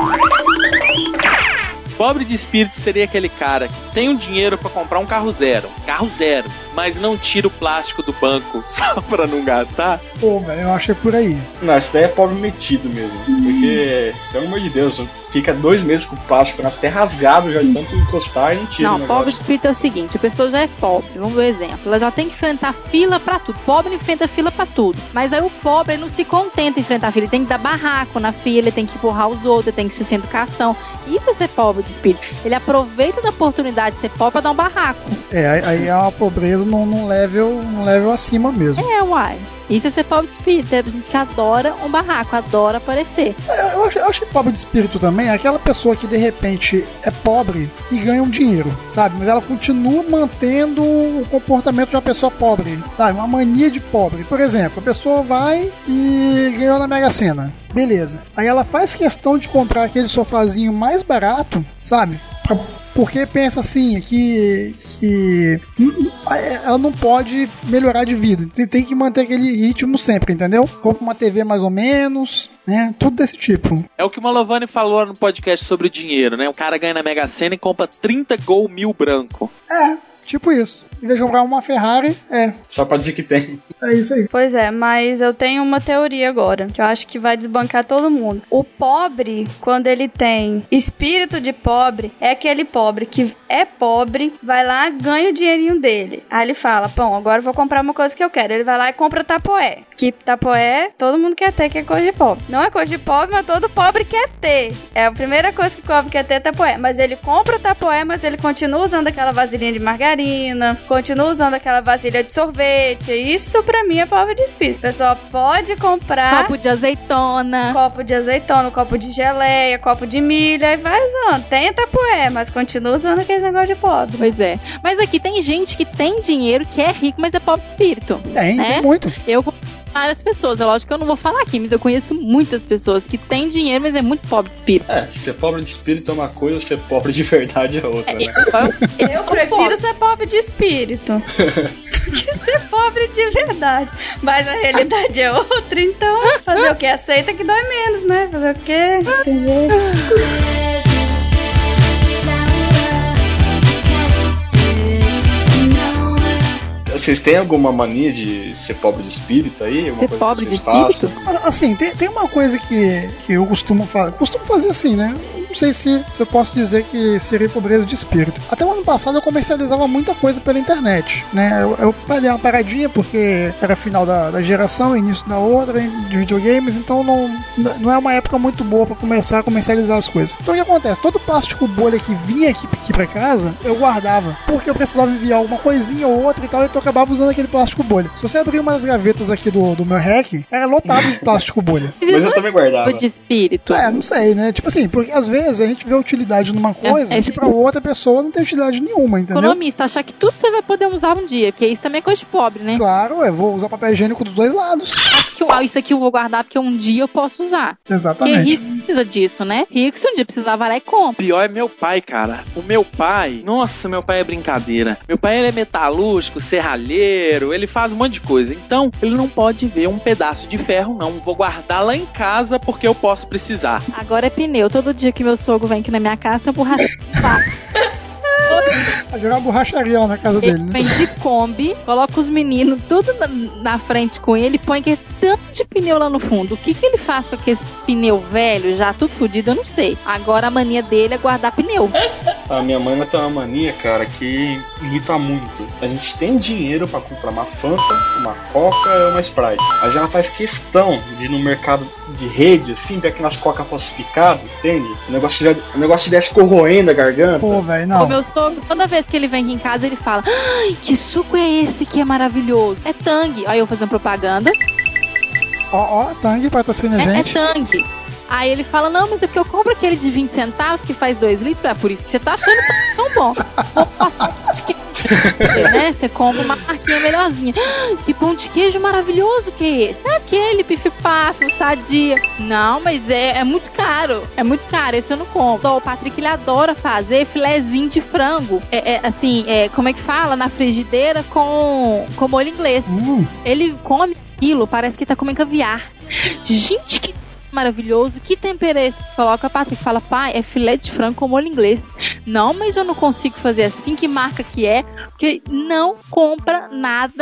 Pobre de espírito seria aquele cara que tem um dinheiro pra comprar um carro zero, mas não tira o plástico do banco só pra não gastar. Pô, velho, eu acho que é por aí. Não, isso daí é pobre metido mesmo. Porque, pelo amor de Deus, fica 2 meses com o plástico até rasgado já de tanto encostar e não tira o Não, negócio. pobre de espírito é o seguinte, a pessoa já é pobre, vamos ver o exemplo, ela já tem que enfrentar fila pra tudo, pobre enfrenta fila pra tudo, mas aí o pobre ele não se contenta em enfrentar fila, ele tem que dar barraco na fila, ele tem que empurrar os outros, ele tem que ser sem educação, isso é ser pobre de espírito, ele aproveita da oportunidade de ser pobre pra dar um barraco. É, aí é uma pobreza num level acima mesmo. É, uai. Isso é ser pobre de espírito, é gente que adora um barraco, adora aparecer. Eu acho que pobre de espírito também é aquela pessoa que de repente é pobre e ganha um dinheiro, sabe? Mas ela continua mantendo o comportamento de uma pessoa pobre, sabe? Uma mania de pobre. Por exemplo, a pessoa vai e ganhou na Mega Sena. Beleza. Aí ela faz questão de comprar aquele sofazinho mais barato, sabe? Porque pensa assim, que ela não pode melhorar de vida. Tem que manter aquele ritmo sempre, entendeu? Compra uma TV mais ou menos, né? Tudo desse tipo. É o que o Malovani falou no podcast sobre o dinheiro, né? O cara ganha na Mega Sena e compra 30 Gol 1000 branco. É, tipo isso. Em vez de comprar uma Ferrari, Só pra dizer que tem. é isso aí. Pois é, mas eu tenho uma teoria agora, que eu acho que vai desbancar todo mundo. O pobre, quando ele tem espírito de pobre, é aquele pobre que é pobre, vai lá, ganha o dinheirinho dele. Aí ele fala, bom, agora eu vou comprar uma coisa que eu quero. Ele vai lá e compra tapoé. Que tapoé, todo mundo quer ter, que é coisa de pobre. Não é coisa de pobre, mas todo pobre quer ter. É a primeira coisa que o pobre quer ter é tapoé. Mas ele compra o tapoé, mas ele continua usando aquela vasilhinha de margarina, continua usando aquela vasilha de sorvete. Isso pra mim é pobre de espírito. A pessoa pode comprar Copo de azeitona. copo de geleia, copo de milho, aí vai usando. Tem tapoé, mas continua usando aquele negócio de pobre. Pois é. Mas aqui tem gente que tem dinheiro, que é rico, mas é pobre de espírito. Tem muito. Eu conheço várias pessoas, é lógico que eu não vou falar aqui, mas eu conheço muitas pessoas que têm dinheiro, mas é muito pobre de espírito. Ser pobre de espírito é uma coisa, ser pobre de verdade é outra, né? Eu prefiro ser pobre de espírito que ser pobre de verdade. Mas a realidade é outra, então fazer o que? Aceita que dói menos, né? Fazer o quê? Tem jeito. Vocês têm alguma mania de ser pobre de espírito aí? Alguma Ser coisa pobre que de vocês espírito? façam? Assim, tem uma coisa que eu costumo fazer assim, né? não sei se eu posso dizer que seria pobreza de espírito. Até o ano passado eu comercializava muita coisa pela internet, né? Eu parei uma paradinha porque era final da geração, início da outra, de videogames, então não é uma época muito boa pra começar a comercializar as coisas. Então o que acontece? Todo plástico bolha que vinha aqui pra casa, eu guardava, porque eu precisava enviar alguma coisinha ou outra e tal, então eu acabava usando aquele plástico bolha. Se você abrir uma das gavetas aqui do meu rack, era lotado de plástico bolha. Mas eu também guardava. De espírito. Não sei, né? Tipo assim, porque às vezes a gente vê utilidade numa coisa que pra outra pessoa não tem utilidade nenhuma, entendeu? Economista, achar que tudo você vai poder usar um dia, porque isso também é coisa de pobre, né? Claro, eu vou usar papel higiênico dos dois lados. Isso aqui eu vou guardar porque um dia eu posso usar. Exatamente. Porque rico precisa disso, né? Rico, se um dia precisar, vai lá e compra. Pior é meu pai, cara. O meu pai, nossa, meu pai é brincadeira. Meu pai, ele é metalúrgico, serralheiro, ele faz um monte de coisa. Então, ele não pode ver um pedaço de ferro, não. Vou guardar lá em casa porque eu posso precisar. Agora é pneu. Todo dia que meu sogro vem aqui na minha casa, tem um borracha. Vai jogar borracharia lá na casa dele, né? Vem de Kombi, coloca os meninos tudo na frente com ele, põe aquele tanto de pneu lá no fundo. O que ele faz com aquele pneu velho, já tudo fodido, eu não sei. Agora a mania dele é guardar pneu. A minha mãe tem uma mania, cara, que irrita muito. A gente tem dinheiro pra comprar uma Fanta, uma Coca e uma Sprite. Mas ela faz questão de ir no mercado de rede, assim, ver aquelas Coca falsificadas, entende? O negócio desce corroendo a garganta. Pô, velho, não. O meu sogro, toda vez que ele vem aqui em casa, ele fala: ai, que suco é esse que é maravilhoso? É Tang. Aí eu fazendo propaganda. Ó, Tang patrocina a gente. É Tang. Aí ele fala: não, mas é porque eu compro aquele de 20 centavos que faz 2 litros. É por isso que você tá achando tão bom. Né? Você compra uma marquinha melhorzinha. Que pão de queijo maravilhoso que é esse? É aquele pif-paf, um Sadia. Não, mas é muito caro. É muito caro, esse eu não compro. Então, o Patrick, ele adora fazer filezinho de frango. Como é que fala? Na frigideira com molho inglês. Ele come aquilo, parece que tá comendo caviar. Gente, que maravilhoso, que tempero é esse? Coloca a Patrick e fala: pai, é filé de frango com molho inglês. Não, mas eu não consigo fazer assim, que marca que é? Porque não compra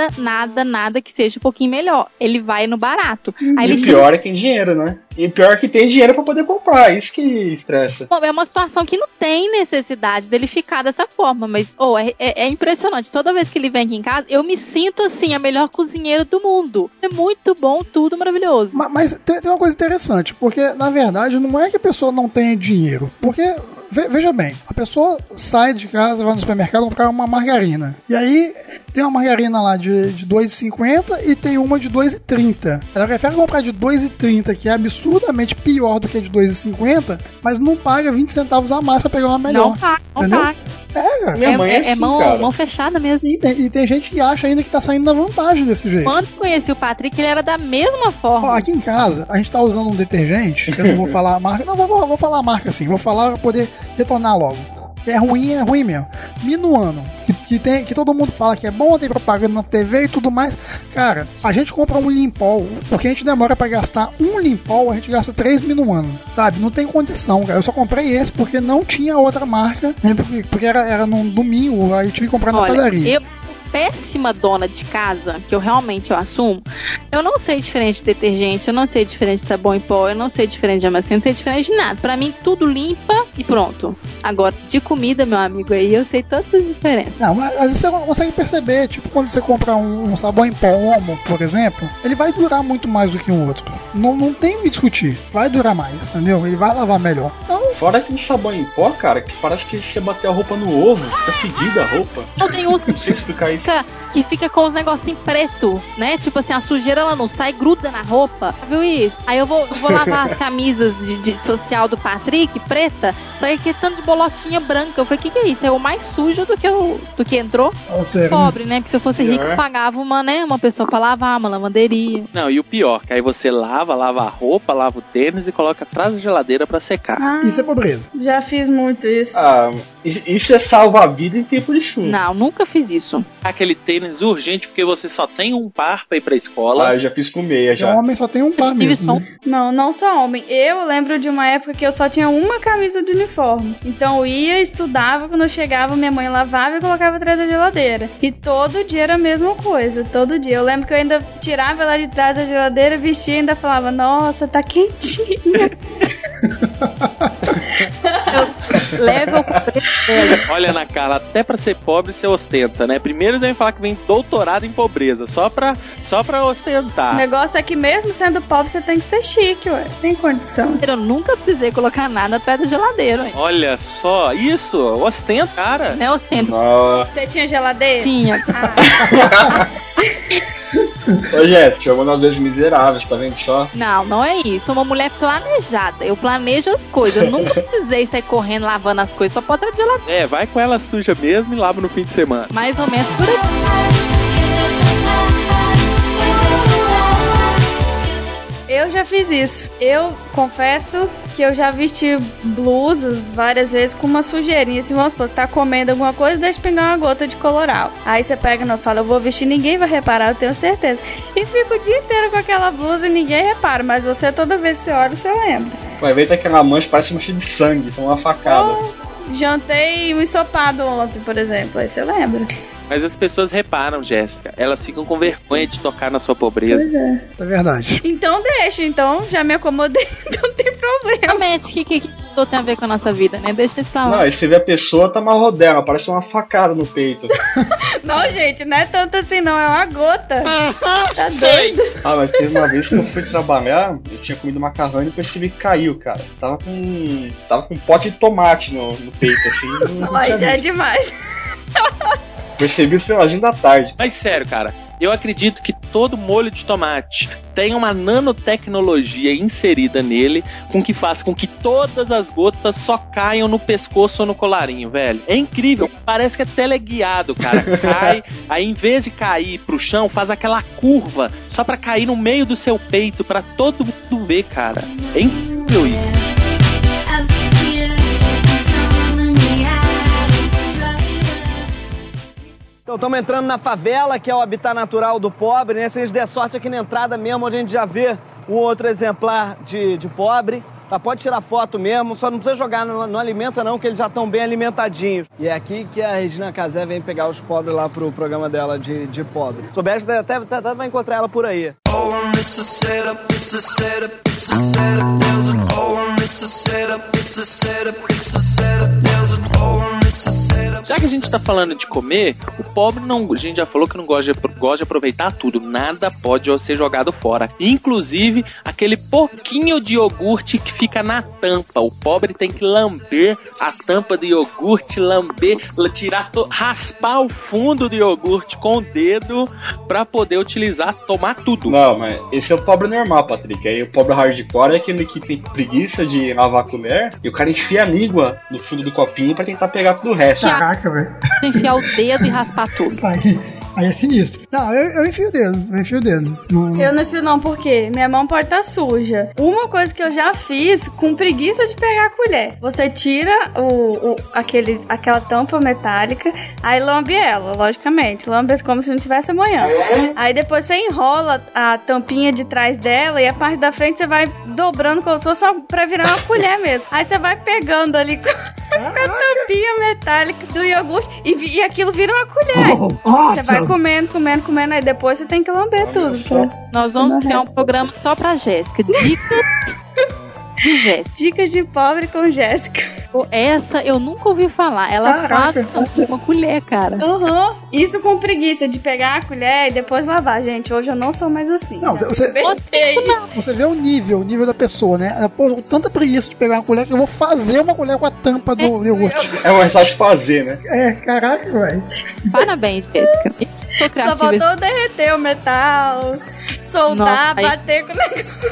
nada que seja um pouquinho melhor. Ele vai no barato. Aí e o pior é que tem dinheiro, né? E o pior é que tem dinheiro pra poder comprar, isso que estressa. Bom, é uma situação que não tem necessidade dele ficar dessa forma, mas é impressionante. Toda vez que ele vem aqui em casa, eu me sinto assim, a melhor cozinheira do mundo. É muito bom, tudo maravilhoso. Mas tem uma coisa interessante, porque na verdade não é que a pessoa não tenha dinheiro, porque veja bem, a pessoa sai de casa, vai no supermercado comprar uma margarina. E aí tem uma margarina lá de R$2,50 e tem uma de R$2,30. Ela prefere comprar de R$2,30, que é absurdamente pior do que a de R$2,50, mas não paga 20 centavos a mais pra pegar uma melhor. Não paga. Cara. Minha mãe é assim, mão fechada mesmo. E tem gente que acha ainda que tá saindo da vantagem desse jeito. Quando conheci o Patrick, ele era da mesma forma. Ó, aqui em casa, a gente tá usando um detergente, eu não vou falar a marca. Não, vou falar a marca assim, vou falar pra poder detonar logo. É ruim mesmo. Minuano, que todo mundo fala que é bom, tem propaganda na TV e tudo mais. Cara, a gente compra um Limpol, porque a gente demora pra gastar um Limpol, a gente gasta 3 Minuano, sabe? Não tem condição, cara. Eu só comprei esse porque não tinha outra marca, né? Porque era num domingo, aí eu tive que comprar na padaria. Péssima dona de casa, que eu realmente assumo, eu não sei diferente de detergente, eu não sei diferente de sabão em pó, eu não sei diferente de amaciante, não sei diferente de nada. Pra mim, tudo limpa e pronto. Agora, de comida, meu amigo, aí eu sei todas as diferenças. Não, mas às vezes você consegue perceber, tipo, quando você compra um sabão em pó Omo, por exemplo, ele vai durar muito mais do que um outro. Não tem o que discutir. Vai durar mais, entendeu? Ele vai lavar melhor. Então, fora aquele sabão em pó, cara, que parece que você bater a roupa no ovo, fica fedida a roupa. Eu tenho uns não sei explicar isso. Que fica com os negocinhos preto, né? Tipo assim, a sujeira ela não sai, gruda na roupa. Viu isso? Aí eu vou lavar as camisas de social do Patrick, preta, sai que tanto de bolotinha branca. Eu falei, que é isso? É o mais sujo do que entrou. Pobre, né? Porque se eu fosse rico, eu pagava uma pessoa pra lavar, uma lavanderia. Não, e o pior, que aí você lava a roupa, lava o tênis e coloca atrás da geladeira pra secar. Isso é pobreza. Já fiz muito isso. Isso é salvar a vida em tempo de chuva. Não, nunca fiz isso. Aquele tênis urgente, porque você só tem um par pra ir pra escola. Eu já fiz com meia, já. O homem só tem um par mesmo. Né? Não só homem. Eu lembro de uma época que eu só tinha uma camisa de uniforme. Então eu ia, estudava, quando eu chegava, minha mãe lavava e colocava atrás da geladeira. E todo dia era a mesma coisa, todo dia. Eu lembro que eu ainda tirava ela de trás da geladeira, vestia e ainda falava, nossa, tá quentinha. Leva o preço dela. Olha, Ana Carla, até pra ser pobre você ostenta, né? Primeiro você vem falar que vem doutorado em pobreza, só pra ostentar. O negócio é que mesmo sendo pobre, você tem que ser chique, ué. Tem condição. Eu nunca precisei colocar nada atrás da geladeira, ué. Olha só, isso, ostenta, cara. Não é ostento. Você tinha geladeira? Tinha. Ô, Jéssica, jogou nas Dois Miseráveis, tá vendo só? Não é isso. Sou uma mulher planejada. Eu planejo as coisas. Eu nunca precisei sair correndo, lavando as coisas só pra botar de geladeira. É, vai com ela suja mesmo e lava no fim de semana. Mais ou menos por aí. Eu já fiz isso. Eu confesso que eu já vesti blusas várias vezes com uma sujeirinha. Se vamos supor, você tá comendo alguma coisa, deixa pingar uma gota de coloral. Aí você pega e fala, eu vou vestir, ninguém vai reparar, eu tenho certeza. E fico o dia inteiro com aquela blusa e ninguém repara. Mas você, toda vez que você olha, você lembra. Vai ver que aquela mancha parece uma cheia de sangue, então uma facada. Jantei um ensopado ontem, por exemplo. Aí você lembra. Mas as pessoas reparam, Jéssica. Elas ficam com vergonha de tocar na sua pobreza. Pois é. Isso é verdade. Então deixa, então já me acomodei, não tem problema. Realmente, o que tem a ver com a nossa vida, né? Deixa isso pra lá. Não, aí você vê a pessoa, tá uma rodela, parece uma facada no peito. Não, gente, não é tanto assim não, é uma gota. Tá doido? Ah, mas teve uma vez que eu fui trabalhar, eu tinha comido macarrão e percebi que caiu, cara. Tava com um pote de tomate no peito, assim. Não, aí já é demais. Percebi o finalzinho da tarde. Mas sério, cara, eu acredito que todo molho de tomate tem uma nanotecnologia inserida nele que faz com que todas as gotas só caiam no pescoço ou no colarinho, velho. É incrível, parece que é teleguiado, cara. Cai, aí em vez de cair pro chão, faz aquela curva só pra cair no meio do seu peito, pra todo mundo ver, cara. É incrível isso. Então, estamos entrando na favela, que é o habitat natural do pobre, né? Se a gente der sorte aqui na entrada mesmo, onde a gente já vê um outro exemplar de pobre. Tá, pode tirar foto mesmo, só não precisa jogar, não alimenta não, que eles já estão bem alimentadinhos. E é aqui que a Regina Casé vem pegar os pobres lá pro programa dela de pobre. Soubeste, até vai encontrar ela por aí. Já que a gente tá falando de comer, o pobre não, a gente já falou que não gosta de aproveitar tudo. Nada pode ser jogado fora. Inclusive, aquele pouquinho de iogurte que fica na tampa. O pobre tem que lamber a tampa do iogurte, raspar o fundo do iogurte com o dedo pra poder utilizar, tomar tudo. Não, mas esse é o pobre normal, Patrick. Aí o pobre hardcore é aquele que tem preguiça de lavar a colher e o cara enfia a língua no fundo do copinho pra tentar pegar tudo o resto. Caraca, velho. Enfiar o dedo e raspar tudo. Aí é sinistro. Não, eu enfio o dedo. Eu não enfio não, porque minha mão pode estar suja. Uma coisa que eu já fiz com preguiça de pegar a colher. Você tira aquela tampa metálica, aí lambe ela, logicamente. Lambe como se não tivesse amanhã. Aí depois você enrola a tampinha de trás dela e a parte da frente você vai dobrando como se fosse só pra virar uma colher mesmo. Aí você vai pegando ali com a tampinha metálica do iogurte e aquilo vira uma colher. Você vai comendo, aí depois você tem que lamber tudo. Tá? Nós vamos criar um programa só pra Jéssica. Dicas de Jéssica. Dicas de pobre com Jéssica. Essa eu nunca ouvi falar. Ela faz uma colher, cara. Isso com preguiça de pegar a colher e depois lavar. Gente, hoje eu não sou mais assim. Não, você vê o nível da pessoa, né? Pô, tanta preguiça de pegar uma colher que eu vou fazer uma colher com a tampa do iogurte. É mais fácil de fazer, né? É, caraca, velho. Parabéns, Jéssica. Sou criativa. Só faltou derreter o metal, soltar, bater com o negócio.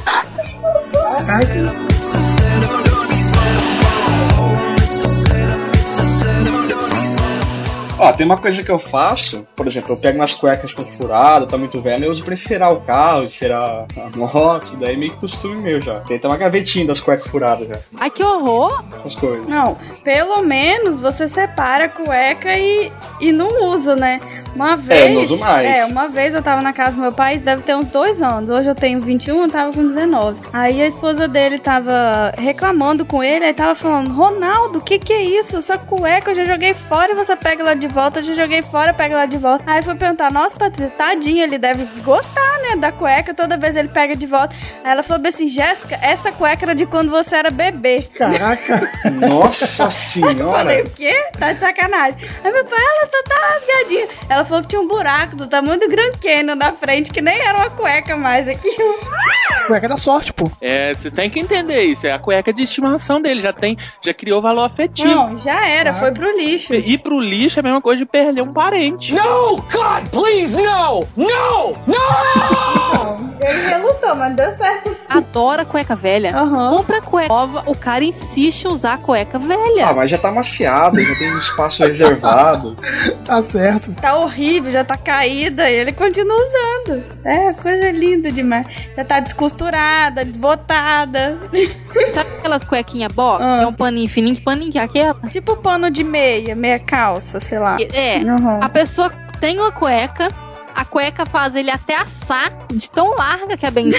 Ó, tem uma coisa que eu faço, por exemplo, eu pego umas cuecas que estão furadas, tá muito velho, eu uso pra encerar o carro, encerar a moto, daí meio que costume meu já. Tem até uma gavetinha das cuecas furadas já. Ai, que horror! Essas coisas. Não, pelo menos você separa a cueca e não usa, né? Uma vez. Não uso mais. Uma vez eu tava na casa do meu pai, deve ter uns 2 anos. Hoje eu tenho 21, eu tava com 19. Aí a esposa dele tava reclamando com ele, aí tava falando: Ronaldo, o que é isso? Essa cueca eu já joguei fora e você pega ela de de volta, eu já joguei fora, pega lá de volta. Aí fui perguntar, nossa, Patrícia, tadinho, ele deve gostar, né, da cueca, toda vez ele pega de volta. Aí ela falou assim, Jéssica, essa cueca era de quando você era bebê. Caraca. Nossa senhora. Eu falei, o quê? Tá de sacanagem. Aí meu pai, ela só tá rasgadinha. Ela falou que tinha um buraco do tamanho do Grand Canyon na frente, que nem era uma cueca mais aqui. Cueca da sorte, pô. Vocês têm que entender isso. É a cueca de estimação dele. Já criou valor afetivo. Não, já era. Foi pro lixo. Ir pro lixo é a mesma coisa de perder um parente. No! God, please, no! No! No! Ele relutou, mas deu certo. Adora cueca velha. Compra cueca nova, o cara insiste em usar a cueca velha. Ah, mas já tá maciada, já tem um espaço reservado. Tá certo. Tá horrível, já tá caída e ele continua usando. É, coisa linda demais. Já tá descosturada, botada. Sabe aquelas cuequinhas box? É um paninho fininho, que paninho que é aquela? Tipo pano de meia calça, sei lá. A pessoa tem uma cueca, a cueca faz ele até assar, de tão larga que é bem...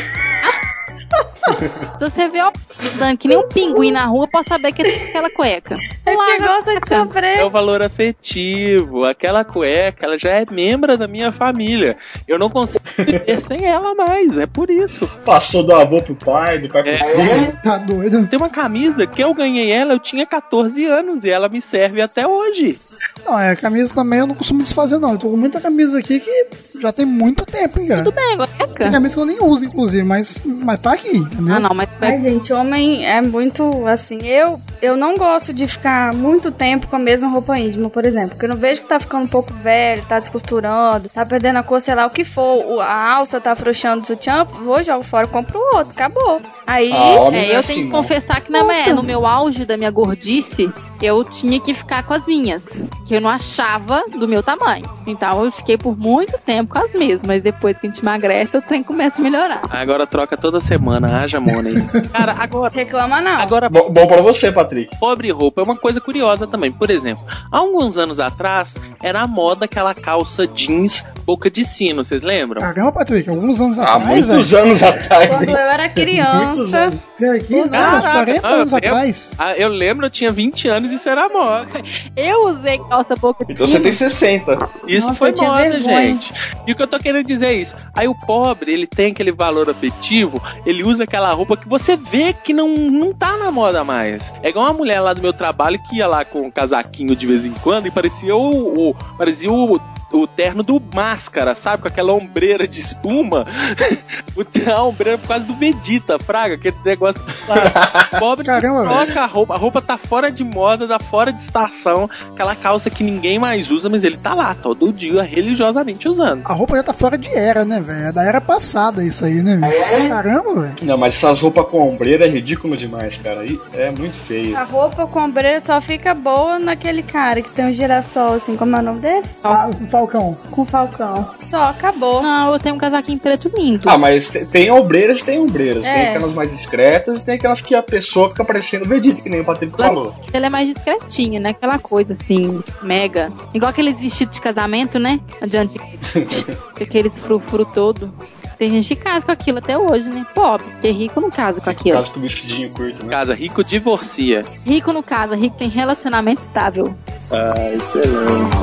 Você vê andando que nem um pinguim na rua, pode saber que é aquela cueca. É que gosta de sofrer. É o valor afetivo. Aquela cueca, ela já é membro da minha família. Eu não consigo viver sem ela mais. É por isso. Passou do avô pro pai, do pai pro filho. Tá doido. Tem uma camisa que eu ganhei ela, eu tinha 14 anos e ela me serve até hoje. Não, camisa também eu não costumo desfazer, não. Eu tô com muita camisa aqui que já tem muito tempo, hein, cara. Tudo bem, cueca. Tem camisa que eu nem uso, inclusive, mas tá aqui, entendeu? Mas gente, homem é muito, assim, eu não gosto de ficar muito tempo com a mesma roupa íntima, por exemplo, porque eu não vejo que tá ficando um pouco velho, tá descosturando, tá perdendo a cor, sei lá, o que for, a alça tá afrouxando do sutiã, vou, jogo fora, compro outro, acabou. Aí, eu tenho que confessar que no meu auge da minha gordice, eu tinha que ficar com as minhas, que eu não achava do meu tamanho. Então eu fiquei por muito tempo com as mesmas, depois que a gente emagrece, o trem começa a melhorar. Agora troca toda semana, haja money. Cara, agora... Reclama não. Agora, bom pra você, Patrick. Pobre roupa é uma coisa curiosa também. Por exemplo, há alguns anos atrás, era a moda aquela calça jeans boca de sino, vocês lembram? Caramba, Patrick, alguns anos atrás, muitos anos atrás. Quando eu era criança. Uns 40 anos atrás. Eu lembro, eu tinha 20 anos e isso era moda. Eu usei calça boca de Então sino. você tem 60. Isso foi moda, gente. E o que eu tô querendo dizer é isso. Aí o pobre, ele tem aquele valor afetivo, ele usa aquela roupa que você vê que não tá na moda mais. É igual uma mulher lá do meu trabalho que ia lá com um casaquinho de vez em quando e parecia o terno do Máscara, sabe? Com aquela ombreira de espuma. A ombreira por causa do Vegeta, fraga, aquele negócio lá. Pobre, troca a roupa. A roupa tá fora de moda, tá fora de estação. Aquela calça que ninguém mais usa, mas ele tá lá todo dia religiosamente usando. A roupa já tá fora de era, né, velho? É da era passada isso aí, né, velho? Caramba, velho. Não, mas essas roupas com ombreira é ridículo demais, cara. Aí é muito feio. A roupa com ombreira só fica boa naquele cara que tem um girassol, assim, como é o nome dele? Falcão. Com Falcão. Só, acabou. Não, eu tenho um casaquinho preto lindo. Mas tem ombreiras e tem ombreiras. Tem aquelas mais discretas e tem aquelas que a pessoa fica parecendo Vegeta, que nem o Patrick falou. Ela é mais discretinha, né? Aquela coisa assim, mega. Igual aqueles vestidos de casamento, né? Adiante. Aqueles frufru todo. Tem gente que casa com aquilo até hoje, né? Pobre, porque rico não casa com aquilo. Casa com vestidinho curto, né? Casa, rico divorcia. Rico não casa, rico tem relacionamento estável. Excelente.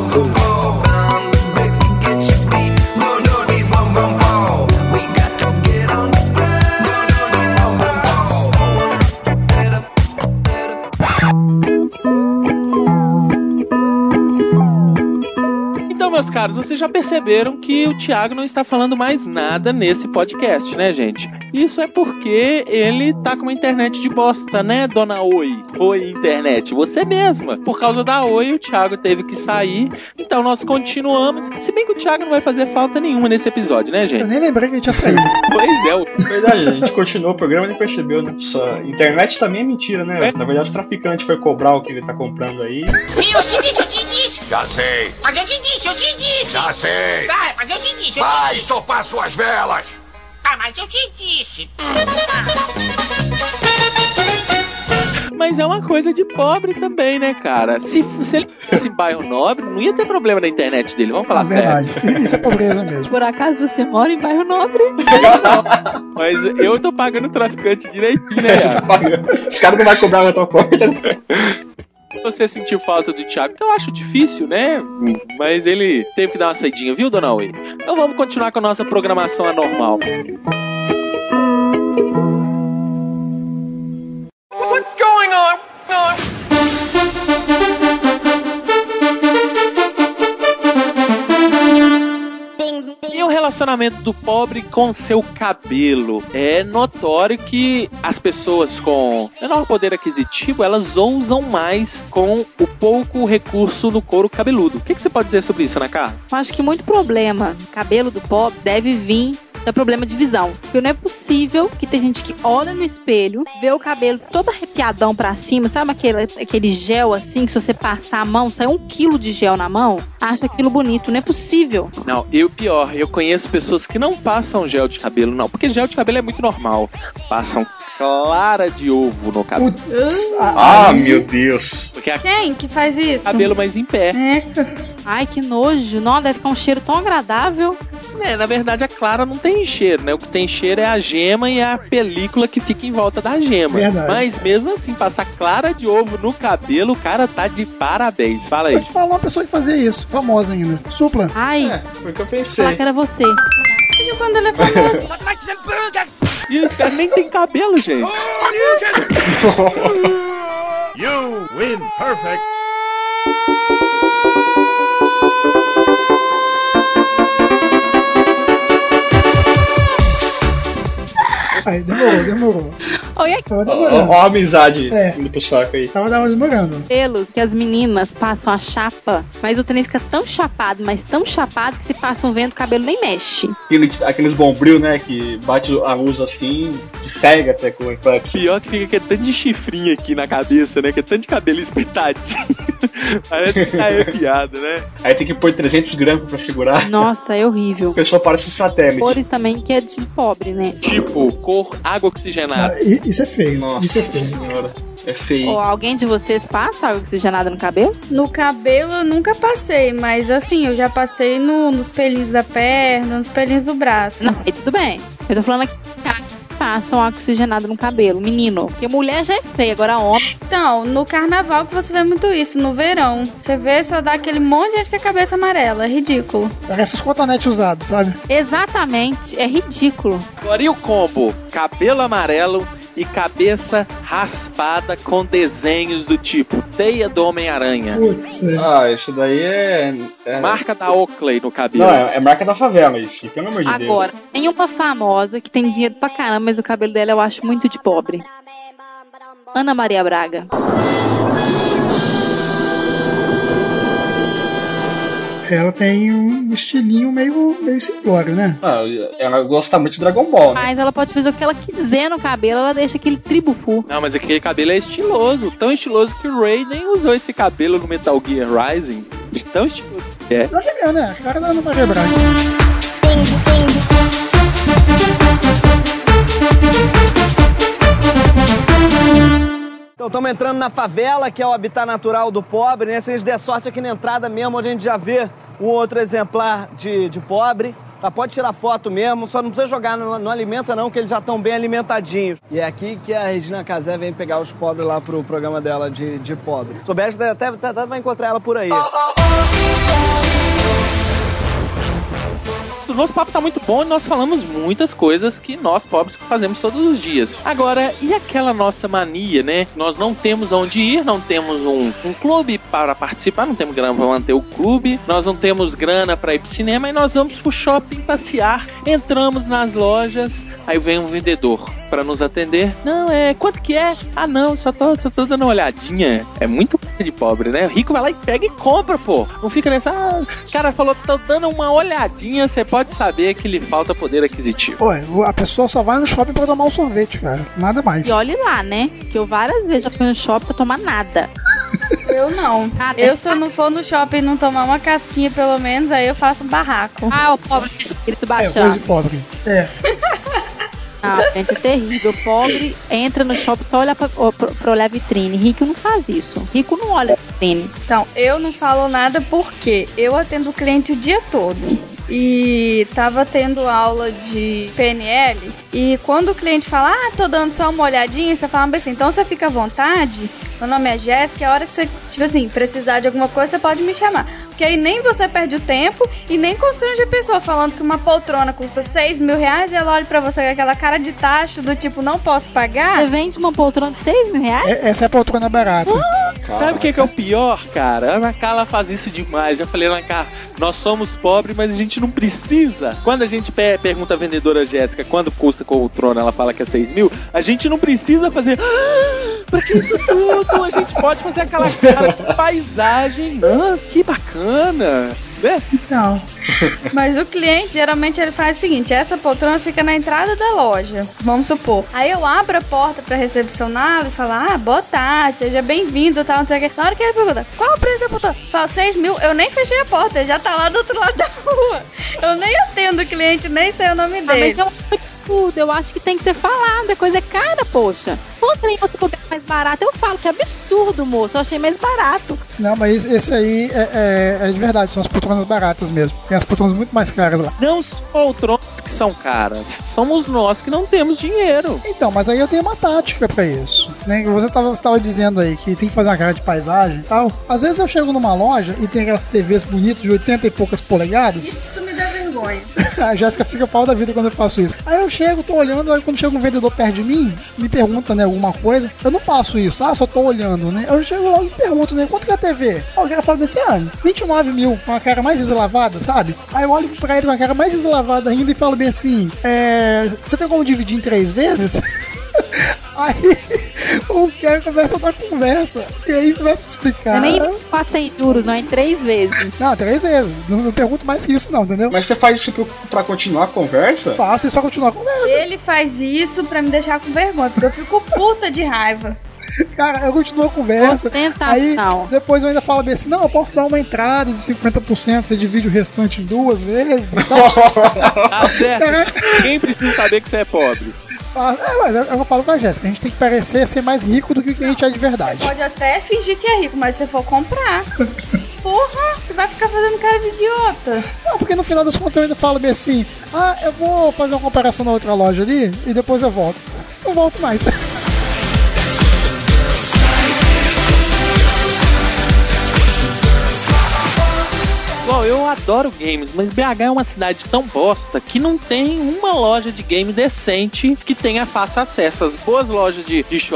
Então, meus caros, vocês já perceberam que o Thiago não está falando mais nada nesse podcast, né, gente? Isso é porque ele tá com uma internet de bosta, né, dona Oi? Oi, internet, você mesma. Por causa da Oi, o Thiago teve que sair. Então nós continuamos. Se bem que o Thiago não vai fazer falta nenhuma nesse episódio, né, gente? Eu nem lembrei que ele tinha saído. Pois é. Verdade, a gente continuou o programa e nem percebeu, né? Essa internet também é mentira, né? Na verdade, o traficante foi cobrar o que ele tá comprando aí. Eu te disse. Já sei. Mas eu te disse. Já sei. Vai, mas eu te disse. Vai, sopar suas velas. Mas eu te disse. Mas é uma coisa de pobre também, né, cara? Se ele fosse em bairro nobre, não ia ter problema na internet dele, vamos falar sério. Verdade, isso é pobreza mesmo. Por acaso você mora em bairro nobre? Mas eu tô pagando o traficante direitinho, né? Esse cara não vai cobrar na tua porta, né? Você sentiu falta do Thiago, que eu acho difícil, né? Mas ele teve que dar uma saidinha, viu, Dona Oi? Então vamos continuar com a nossa programação anormal. What's going on? E o relacionamento do pobre com seu cabelo? É notório que as pessoas com menor poder aquisitivo, elas ousam mais com o pouco recurso no couro cabeludo. O que você pode dizer sobre isso, Ana Carla? Eu acho que muito problema cabelo do pobre deve vir do problema de visão. Porque não é possível que tem gente que olha no espelho, vê o cabelo todo arrepiadão pra cima, sabe aquele gel assim, que se você passar a mão, sai 1 quilo de gel na mão, acha aquilo bonito. Não é possível. Não, pior, eu conheço pessoas que não passam gel de cabelo, não, porque gel de cabelo é muito normal. Passam clara de ovo no cabelo. Meu Deus. Porque Quem que faz isso? Cabelo mais em pé. Ai, que nojo. Não, deve ficar um cheiro tão agradável. Na verdade a clara não tem cheiro, né? O que tem cheiro é a gema e a película que fica em volta da gema. Verdade. Mas mesmo assim, passar clara de ovo no cabelo, o cara tá de parabéns. Fala aí. Pode falar uma pessoa que fazia isso, famosa ainda. Supla. Ai, Foi o que eu pensei. falar que era você. Desde quando ele é famoso? E os caras nem tem cabelo, gente. You win perfect. Aí, demorou. Olha Tava demorando. Ó a amizade indo pro saco aí. Tava demorando. pelos que as meninas passam a chapa, mas o trem fica tão chapado, mas tão chapado que se passa um vento, o cabelo nem mexe. Aqueles bombril, né, que bate a luz assim, que cega até com o reflexo. Pior que fica aquele tanto de chifrinho aqui na cabeça, né? Que é tanto de cabelo espetadinho. Parece que tá arrepiado, né? Aí tem que pôr 300 gramas pra segurar. Nossa, é horrível. A pessoa parece um satélite. Cores também que é de pobre, né? Tipo, cor água oxigenada. Isso é feio. Nossa Isso é feio. senhora. É feio. Ou alguém de vocês passa água oxigenada no cabelo? No cabelo eu nunca passei, mas assim, eu já passei nos pelinhos da perna, nos pelinhos do braço. Não, aí tudo bem. Eu tô falando que passam água oxigenada no cabelo, menino. Porque mulher já é feia, agora homem. Então, no carnaval que você vê muito isso, no verão. Você vê, só dá aquele monte de gente com a cabeça amarela, é ridículo. Parece os cotonetes usados, sabe? Exatamente, é ridículo. Agora e o combo? Cabelo amarelo e cabeça raspada com desenhos do tipo teia do Homem-Aranha. Putz, isso daí é... Marca da Oakley no cabelo. Não, é marca da favela isso, pelo amor de Deus. Agora, tem uma famosa que tem dinheiro pra caramba, mas o cabelo dela eu acho muito de pobre. Ana Maria Braga. Ela tem um estilinho meio simplório, né? Ela gosta muito de Dragon Ball, né? Mas ela pode fazer o que ela quiser no cabelo, ela deixa aquele tribufu. Não, mas aquele cabelo é estiloso. Tão estiloso que o Raiden usou esse cabelo no Metal Gear Rising. Tão estiloso que é. Não é mesmo, né? A cara da Ana Maria Braga. Então estamos entrando na favela, que é o habitat natural do pobre, né? Se a gente der sorte aqui na entrada mesmo, onde a gente já vê um outro exemplar de pobre. Tá, pode tirar foto mesmo, só não precisa jogar, não alimenta não, que eles já estão bem alimentadinhos. E é aqui que a Regina Casé vem pegar os pobres lá pro programa dela de pobre. Soubeste, até vai encontrar ela por aí. O nosso papo tá muito bom e nós falamos muitas coisas que nós pobres fazemos todos os dias. Agora, e aquela nossa mania, né? Nós não temos onde ir, não temos um clube para participar, não temos grana para manter o clube, nós não temos grana para ir pro cinema e nós vamos pro shopping passear, entramos nas lojas, aí vem um vendedor para nos atender. Não, quanto que é? Ah, não, só tô dando uma olhadinha. É muito de pobre, né? O rico vai lá e pega e compra, pô. Não fica nessa, o cara falou que tô dando uma olhadinha, você pode saber que lhe falta poder aquisitivo. Ué, a pessoa só vai no shopping pra tomar um sorvete, cara. Nada mais. E olhe lá, né? Que eu várias vezes já fui no shopping pra tomar nada. Eu não. Eu, se eu não for no shopping e não tomar uma casquinha, pelo menos, aí eu faço um barraco. Ah, o pobre de espírito baixando. Coisa de pobre. Não, gente, é terrível. O pobre entra no shopping só olha pra olhar a vitrine. Rico não faz isso. Rico não olha a vitrine. Então, eu não falo nada porque eu atendo o cliente o dia todo. E tava tendo aula de PNL. E quando o cliente fala, tô dando só uma olhadinha, você fala assim, então você fica à vontade, meu nome é Jéssica, a hora que você, tipo assim, precisar de alguma coisa, você pode me chamar. Porque aí nem você perde o tempo e nem constrange a pessoa falando que uma poltrona custa R$6.000 e ela olha pra você com aquela cara de tacho do tipo, não posso pagar. Você vende uma poltrona de R$6.000? Essa é a poltrona barata. Sabe o que é o pior, cara? A Ana Carla faz isso demais. Já falei, Ana Carla, nós somos pobres, mas a gente não precisa. Quando a gente pergunta a vendedora Jéssica quando custa poltrona, ela fala que é 6.000, a gente não precisa fazer... pra que isso tudo? A gente pode fazer aquela cara de paisagem. Que bacana. Então, mas o cliente, geralmente, ele faz o seguinte, essa poltrona fica na entrada da loja, vamos supor. Aí eu abro a porta pra recepcioná-lo e falo, boa tarde, seja bem-vindo, tal, não sei o que. Na hora que ele pergunta, qual o preço da poltrona? Eu falo, 6.000, eu nem fechei a porta, ele já tá lá do outro lado da rua. Eu nem atendo o cliente, nem sei o nome dele. Mas é um absurdo, eu acho que tem que ser falado, a coisa é cara, poxa. Encontra em outro lugar mais barato, eu falo que é absurdo, moço, eu achei mais barato. Não, mas esse aí é de verdade, são as poltronas baratas mesmo. Tem as poltronas muito mais caras lá. Não são poltronas que são caras, somos nós que não temos dinheiro. Então, mas aí eu tenho uma tática pra isso, né? Você tava dizendo aí que tem que fazer uma cara de paisagem e tal. Às vezes eu chego numa loja e tem aquelas TVs bonitas de 80 e poucas polegadas. Isso me dá vergonha. A Jéssica fica pau da vida quando eu faço isso. Aí eu chego, tô olhando, aí quando chega um vendedor perto de mim, me pergunta, né, alguma coisa, eu não faço isso, só tô olhando, né? Eu chego logo e pergunto, né, quanto que é a TV? O cara fala desse ano, 29.000, com a cara mais deslavada, sabe? Aí eu olho pra ele com a cara mais deslavada ainda e falo bem assim, você tem como dividir em 3 vezes? Aí o cara começa a dar conversa e aí começa a explicar. Eu nem faço em juros, não, em 3 vezes. Não, 3 vezes. Não pergunto mais que isso não, entendeu? Mas você faz isso pra continuar a conversa? Faço e só continuar a conversa. Ele faz isso pra me deixar com vergonha, porque eu fico puta de raiva. Cara, eu continuo a conversa. Aí depois eu ainda falo bem assim, não, eu posso dar uma entrada de 50%, você divide o restante em 2 vezes. Tá certo. Quem precisa saber que você é pobre? Mas eu falo com a Jéssica, a gente tem que parecer ser mais rico do que a gente é de verdade. Pode até fingir que é rico, mas se você for comprar, porra, você vai ficar fazendo cara de idiota. Não, porque no final das contas eu ainda falo bem assim, eu vou fazer uma comparação na outra loja ali e depois eu volto. Não volto mais. Bom, eu adoro games, mas BH é uma cidade tão bosta que não tem uma loja de games decente que tenha fácil acesso. As boas lojas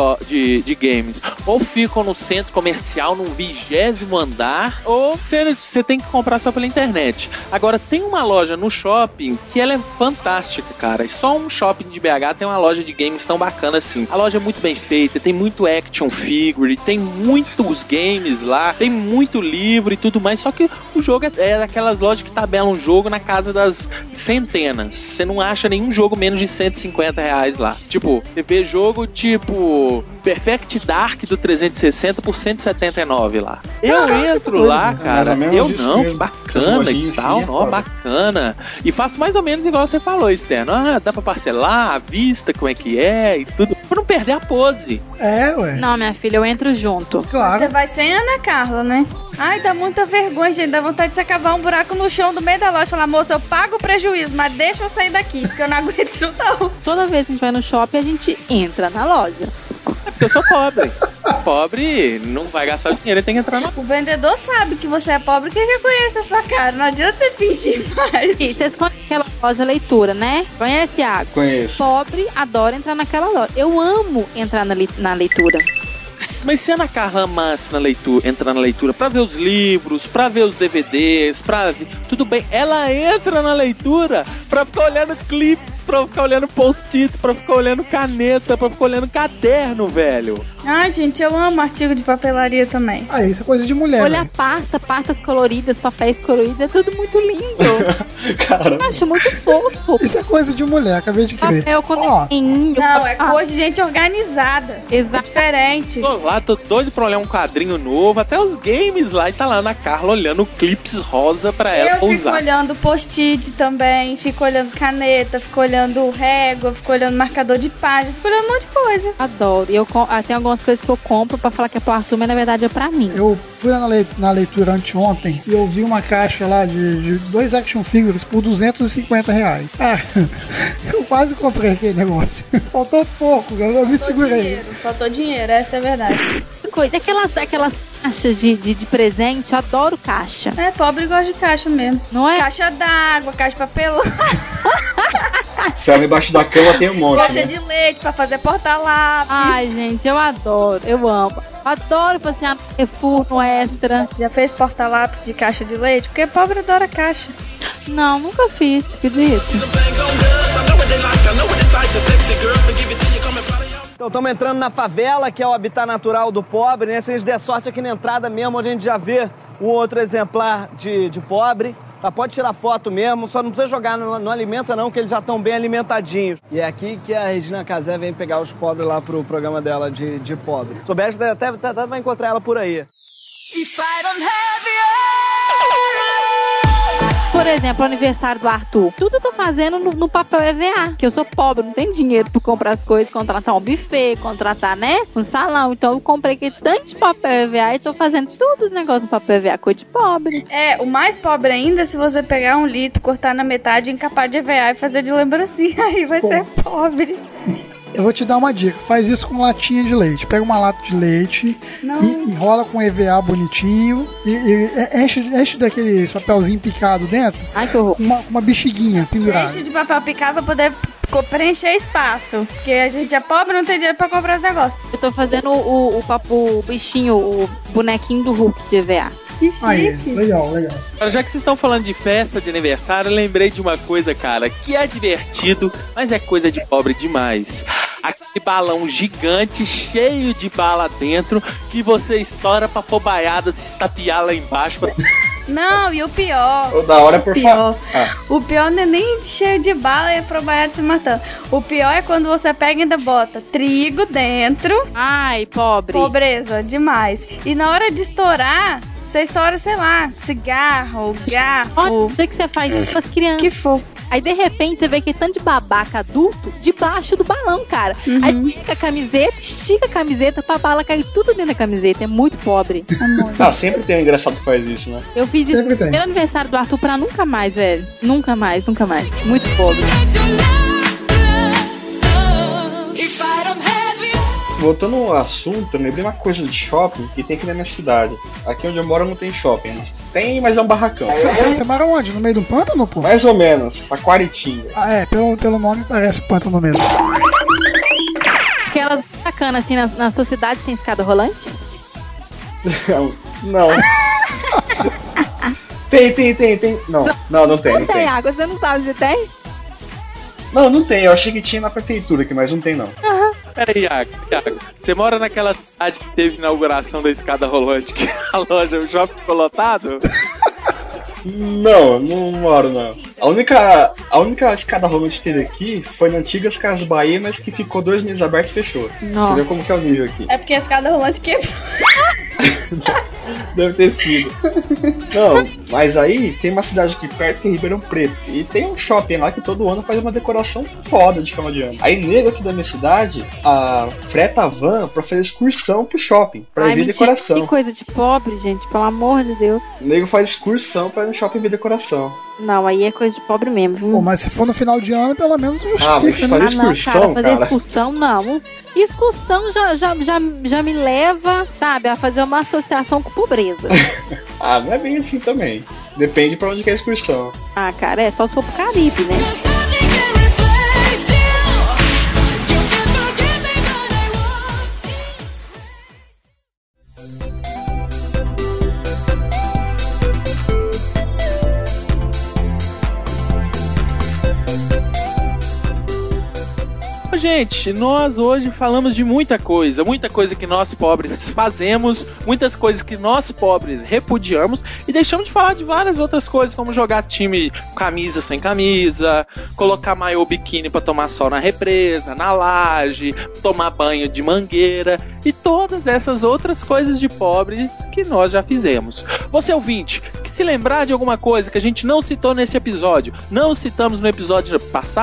de games ou ficam no centro comercial, no 20º andar, ou você tem que comprar só pela internet. Agora, tem uma loja no shopping que ela é fantástica, cara. E só um shopping de BH tem uma loja de games tão bacana assim. A loja é muito bem feita, tem muito action figure, tem muitos games lá, tem muito livro e tudo mais, só que o jogo é daquelas lojas que tabelam um jogo na casa das centenas. Você não acha nenhum jogo menos de R$150 lá. Tipo, você vê jogo tipo Perfect Dark do 360 por R$179 lá. Eu entro lá, cara, que bacana e tal, bacana. E faço mais ou menos igual você falou, Externo. Dá pra parcelar, à vista, como é que é e tudo, pra não perder a pose. Ué. Não, minha filha, eu entro junto. Claro. Você vai sem Ana Carla, né? Ai, dá muita vergonha, gente. Dá vontade de você cavar um buraco no chão do meio da loja e falar, moça, eu pago o prejuízo, mas deixa eu sair daqui, porque eu não aguento isso não. Toda vez que a gente vai no shopping, a gente entra na loja. É porque eu sou pobre. Pobre não vai gastar o dinheiro, ele tem que entrar na... O vendedor sabe que você é pobre, que reconhece a sua cara. Não adianta você fingir mais. E vocês conhecem aquela loja leitura, né? Conhece, Thiago? Conheço. Pobre adora entrar naquela loja. Eu amo entrar na leitura. Mas se a Ana Carla amasse entrar na leitura pra ver os livros, pra ver os DVDs, tudo bem, ela entra na leitura pra ficar olhando clipes, pra ficar olhando post-it, pra ficar olhando caneta, pra ficar olhando caderno, velho. Ai, gente, eu amo artigo de papelaria também. Isso é coisa de mulher. Olha, pastas coloridas, papéis coloridos, é tudo muito lindo. Cara. Eu acho muito fofo. Isso é coisa de mulher, acabei de crer. Papel colorido. Não, é coisa de gente organizada. Exato. Diferente. Tô lá, tô doido pra olhar um quadrinho novo, até os games lá, e tá lá a Ana Carla olhando clipes rosa pra ela eu usar. Eu fico olhando post-it também, fico olhando caneta, fico olhando régua, fico olhando marcador de página, fico olhando um monte de coisa. Adoro. E tem algumas coisas que eu compro pra falar que é pro Arthur, mas na verdade é pra mim. Eu fui na leitura anteontem e eu vi uma caixa lá de 2 action figures por R$250. Eu quase comprei aquele negócio. Faltou pouco, eu me segurei. Faltou dinheiro, essa é a verdade. coisas, aquelas caixas de presente, eu adoro caixa. É, pobre gosta de caixa mesmo. Não é? Caixa d'água, caixa de papelão. Se ela embaixo da cama tem um monte, Caixa né? de leite pra fazer porta-lápis. Ai, gente, eu adoro, eu amo. Adoro fazer no extra. Já fez porta-lápis de caixa de leite? Porque pobre adora caixa. Não, nunca fiz, acredito. Então estamos entrando na favela, que é o habitat natural do pobre, né? Se a gente der sorte aqui na entrada mesmo, onde a gente já vê um outro exemplar de pobre. Tá, pode tirar foto mesmo, só não precisa jogar, não alimenta não, que eles já estão bem alimentadinhos. E é aqui que a Regina Casé vem pegar os pobres lá pro programa dela de pobre. Soubeste, até vai encontrar ela por aí. Por exemplo, o aniversário do Arthur. Tudo eu tô fazendo no papel EVA. Que eu sou pobre, não tenho dinheiro pra comprar as coisas, contratar um buffet, contratar, né, um salão. Então eu comprei aquele tanto de papel EVA e tô fazendo tudo os negócios no papel EVA, coisa de pobre. É, o mais pobre ainda é se você pegar 1 litro, cortar na metade, encapar de EVA e fazer de lembrancinha. Aí vai ser pobre. Eu vou te dar uma dica, faz isso com latinha de leite. Pega uma lata de leite e enrola com EVA bonitinho e enche daquele papelzinho picado dentro. Ai, que horror. Uma bexiguinha pendurada. Enche de papel picado pra poder preencher espaço. Porque a gente é pobre e não tem dinheiro pra comprar os negócios. Eu tô fazendo o bichinho, o bonequinho do Hulk de EVA. Que chique. Aí, legal. Já que vocês estão falando de festa de aniversário, eu lembrei de uma coisa, cara, que é divertido, mas é coisa de pobre demais. Aquele balão gigante, cheio de bala dentro, que você estoura pra pobaiada se estapear lá embaixo. Não, e o pior. O da hora é por favor. O pior não é nem cheio de bala e probaiado se matando. O pior é quando você pega e ainda bota trigo dentro. Ai, pobre. Pobreza, demais. E na hora de estourar, você estoura, sei lá, cigarro, garfo. Olha, sei que você faz isso com as crianças. Que fofo. Aí, de repente, você vê que tanto de babaca adulto debaixo do balão, cara. Aí fica a camiseta, estica a camiseta pra bala cair tudo dentro da camiseta. É muito pobre. Ah, sempre tem um engraçado que faz isso, né? Eu fiz isso no primeiro aniversário do Arthur pra nunca mais, velho. Nunca mais. Muito pobre. Voltando ao assunto, eu lembrei uma coisa de shopping que tem aqui na minha cidade. Aqui onde eu moro não tem shopping. Tem, mas é um barracão. Você mora onde? No meio de um pântano, pô? Mais ou menos, Taquaritinga. Ah, é, pelo nome parece pântano mesmo. Aquelas bacanas assim, na sua cidade tem escada rolante? Não. Tem. Não tem. Não tem água, você não sabe se tem? Não tem. Eu achei que tinha na prefeitura aqui, mas não tem não. Peraí, Iago, você mora naquela cidade que teve inauguração da escada rolante, que a loja, o shopping ficou lotado? Não moro, não. A única escada rolante que teve aqui foi na antiga Casas Bahia, mas que ficou 2 meses aberto e fechou. Nossa. Você vê como que é o nível aqui. É porque a escada rolante quebrou. Deve ter sido. Não, mas aí tem uma cidade aqui perto que é Ribeirão Preto. E tem um shopping lá que todo ano faz uma decoração foda de final de ano. Aí nego aqui da minha cidade, freta a van pra fazer excursão pro shopping, pra ver decoração. Que coisa de pobre, gente, pelo amor de Deus. O nego faz excursão pra ir no shopping ver decoração. Não, aí é coisa de pobre mesmo. Pô, mas se for no final de ano, pelo menos justifica, mas fazer excursão, fazer excursão, não. Excursão já me leva, sabe, a fazer uma associação com pobreza. Não é bem assim também. Depende pra onde que é a excursão. Cara, é só se for pro Caribe, né? Gente, nós hoje falamos de muita coisa que nós pobres fazemos, muitas coisas que nós pobres repudiamos e deixamos de falar de várias outras coisas, como jogar time camisa sem camisa, colocar maiô biquíni pra tomar sol na represa, na laje, tomar banho de mangueira e todas essas outras coisas de pobres que nós já fizemos. Você ouvinte, que se lembrar de alguma coisa que a gente não citou nesse episódio, não citamos no episódio passado,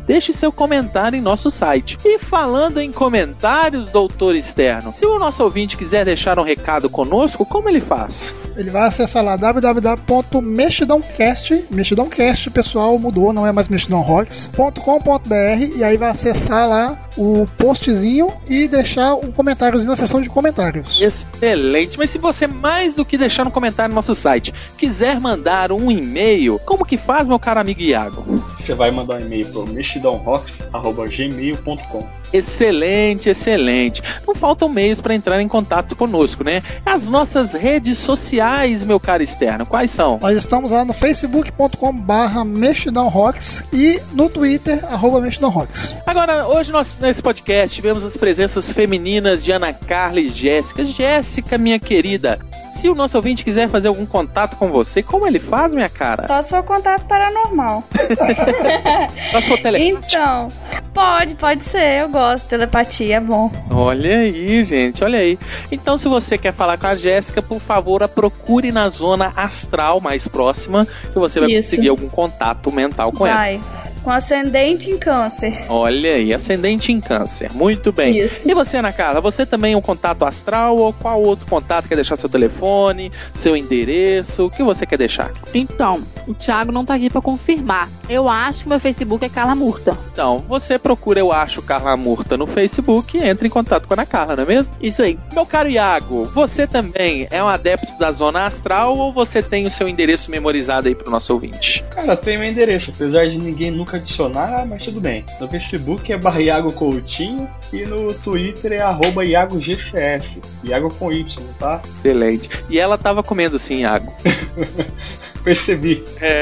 deixe seu comentário em nosso site. E falando em comentários, doutor externo, se o nosso ouvinte quiser deixar um recado conosco, como ele faz? Ele vai acessar lá www.mexidãocast. Mexidãocast, pessoal, mudou, não é mais mexidãorocks.com.br, e aí vai acessar lá o postzinho e deixar um comentáriozinho na seção de comentários. Excelente, mas se você, mais do que deixar um comentário no nosso site, quiser mandar um e-mail, como que faz, meu caro amigo Iago? Você vai mandar um e-mail para mexidãorocks@gmail.com. Excelente, excelente. Não faltam meios para entrar em contato conosco, né? As nossas redes sociais, meu caro externo, quais são? Nós estamos lá no facebook.com/mexidãorocks e no Twitter, @mexidãorocks. Agora, hoje nós, nesse podcast, tivemos as presenças femininas de Ana Carla e Jéssica. Jéssica, minha querida, se o nosso ouvinte quiser fazer algum contato com você, como ele faz, minha cara? Só se for contato paranormal. Só se for telepatia? Então, pode ser, eu gosto. Telepatia é bom. Olha aí, gente, olha aí. Então, se você quer falar com a Jéssica, por favor, a procure na zona astral mais próxima, que você vai conseguir algum contato mental com ela. Com ascendente em câncer. Olha aí, ascendente em câncer. Muito bem. Isso. E você, Ana Carla, você também é um contato astral ou qual outro contato? Quer deixar seu telefone, seu endereço? O que você quer deixar? Então, o Thiago não tá aqui pra confirmar. Eu acho que meu Facebook é Carla Murta. Então, você procura Eu Acho Carla Murta no Facebook e entra em contato com a Ana Carla, não é mesmo? Isso aí. Meu caro Iago, você também é um adepto da zona astral ou você tem o seu endereço memorizado aí pro nosso ouvinte? Cara, tem meu endereço, apesar de ninguém nunca adicionar, mas tudo bem. No Facebook é /Iago Coutinho e no Twitter é @IagoGCS. Iago com Y, tá? Excelente. E ela tava comendo sim, Iago. Percebi.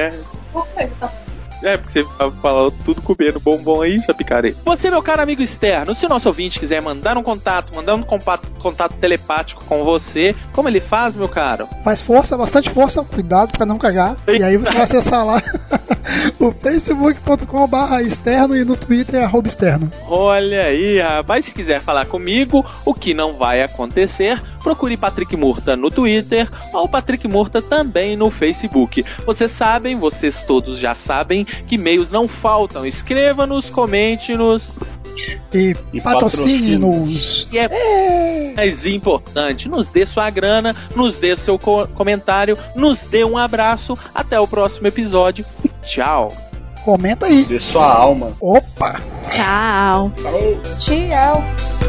Porque você falou tudo comendo bombom aí, sua picareta. Você, meu caro amigo externo, se o nosso ouvinte quiser mandar um contato telepático com você, como ele faz, meu caro? Faz força, bastante força, cuidado pra não cagar. E aí você vai acessar lá o facebook.com/externo e no Twitter é @externo. Olha aí, rapaz, se quiser falar comigo, o que não vai acontecer, procure Patrick Murta no Twitter ou Patrick Murta também no Facebook. Vocês todos já sabem que e-mails não faltam. Escreva-nos, comente-nos e patrocine-nos. E é mais importante, nos dê sua grana, nos dê seu comentário, nos dê um abraço. Até o próximo episódio e tchau. Comenta aí. Dê sua alma. Opa. Tchau. Falou. Tchau.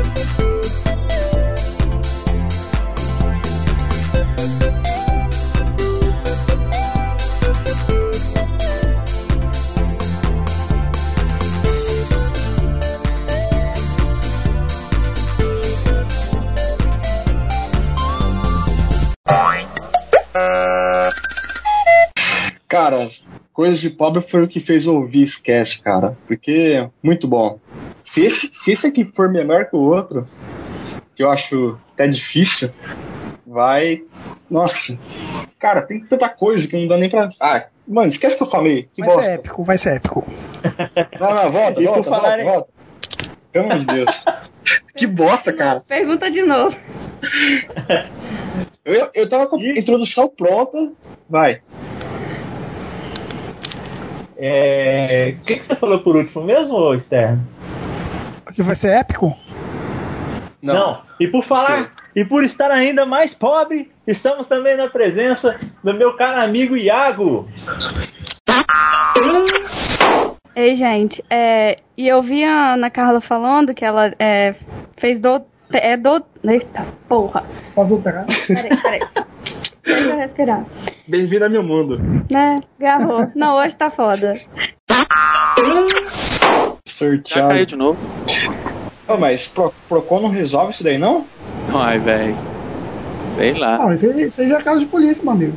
Cara, Coisas de Pobre foi o que fez eu ouvir esse cast, cara. Porque, muito bom. Se esse aqui for menor que o outro, que eu acho até difícil, vai... Nossa. Cara, tem tanta coisa que não dá nem pra... Mano, esquece o que eu falei. Que bosta. Vai ser épico. Não, volta. Pelo amor de Deus. Que bosta, cara. Pergunta de novo. Eu tava com a introdução pronta. Vai. O que você falou por último mesmo, Externo? Que vai ser épico? Não. E por falar, e por estar ainda mais pobre, estamos também na presença do meu caro amigo Iago. Ei, gente, e eu vi a Ana Carla falando que ela fez Eita, porra. Posso alterar? Peraí. Deixa eu respirar. Bem-vindo ao meu mundo. Né? Garrou. Não, hoje tá foda. Já caiu de novo. Mas Procon não resolve isso daí, não? Ai, velho. Vem lá. Não, isso aí já é caso de polícia, meu amigo.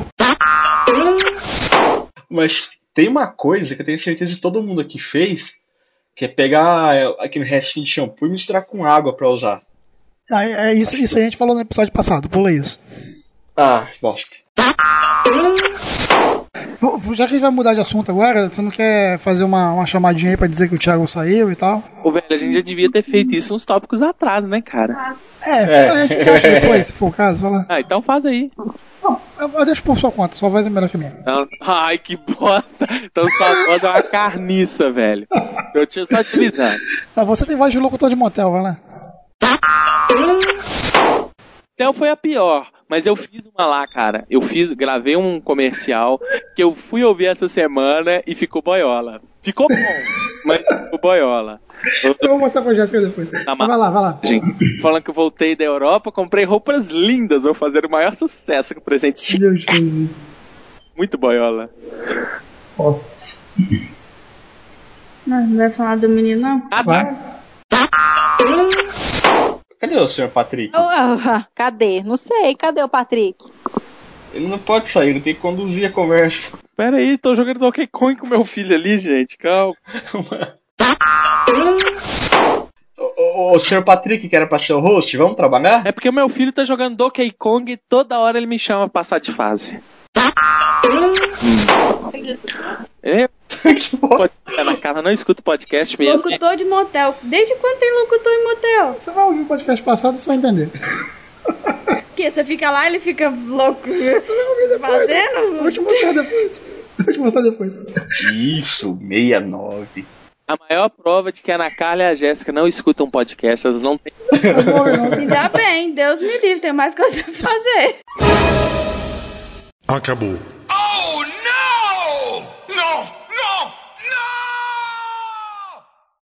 Mas tem uma coisa que eu tenho certeza que todo mundo aqui fez, que é pegar aquele restinho de shampoo e misturar com água pra usar. Isso aí a gente falou no episódio passado, pula isso. Bosta. Já que a gente vai mudar de assunto agora, você não quer fazer uma chamadinha aí pra dizer que o Thiago saiu e tal? Ô, velho, a gente já devia ter feito isso uns tópicos atrás, né, cara? A gente encaixa depois, se for o caso, vai lá. Ah, então faz aí. Não, eu deixo por sua conta, sua voz é melhor que a minha. Não. Ai, que bosta. Então sua voz é uma carniça, velho. Eu tinha só te avisando. Ah, você tem voz de locutor de motel, vai lá. Motel foi a pior, mas eu fiz uma lá, cara. Gravei um comercial que eu fui ouvir essa semana e ficou boiola. Ficou bom, mas ficou boiola. Eu vou mostrar pra Jéssica depois. Vai lá. Gente, falando que eu voltei da Europa, comprei roupas lindas, vou fazer o maior sucesso com o presente. Meu Jesus. Muito boiola. Nossa. Não vai falar do menino, não? Vai. Cadê o senhor Patrick? Cadê? Não sei, cadê o Patrick? Ele não pode sair, ele tem que conduzir a conversa. Pera aí, tô jogando Donkey Kong com meu filho ali, gente, calma. O senhor Patrick, que era pra ser o host, vamos trabalhar? É porque o meu filho tá jogando Donkey Kong e toda hora ele me chama pra passar de fase. Na casa não escuta podcast mesmo. Locutor de motel. Desde quando tem locutor em motel? Você vai ouvir o podcast passado e você vai entender. Que você fica lá e ele fica louco. Você vai ouvir depois. Fazendo? Vou te mostrar depois. Isso, 69. A maior prova de que a Ana Carla e a Jéssica não escutam podcast, elas não têm. Ainda bem, Deus me livre, tem mais coisa pra fazer. Acabou.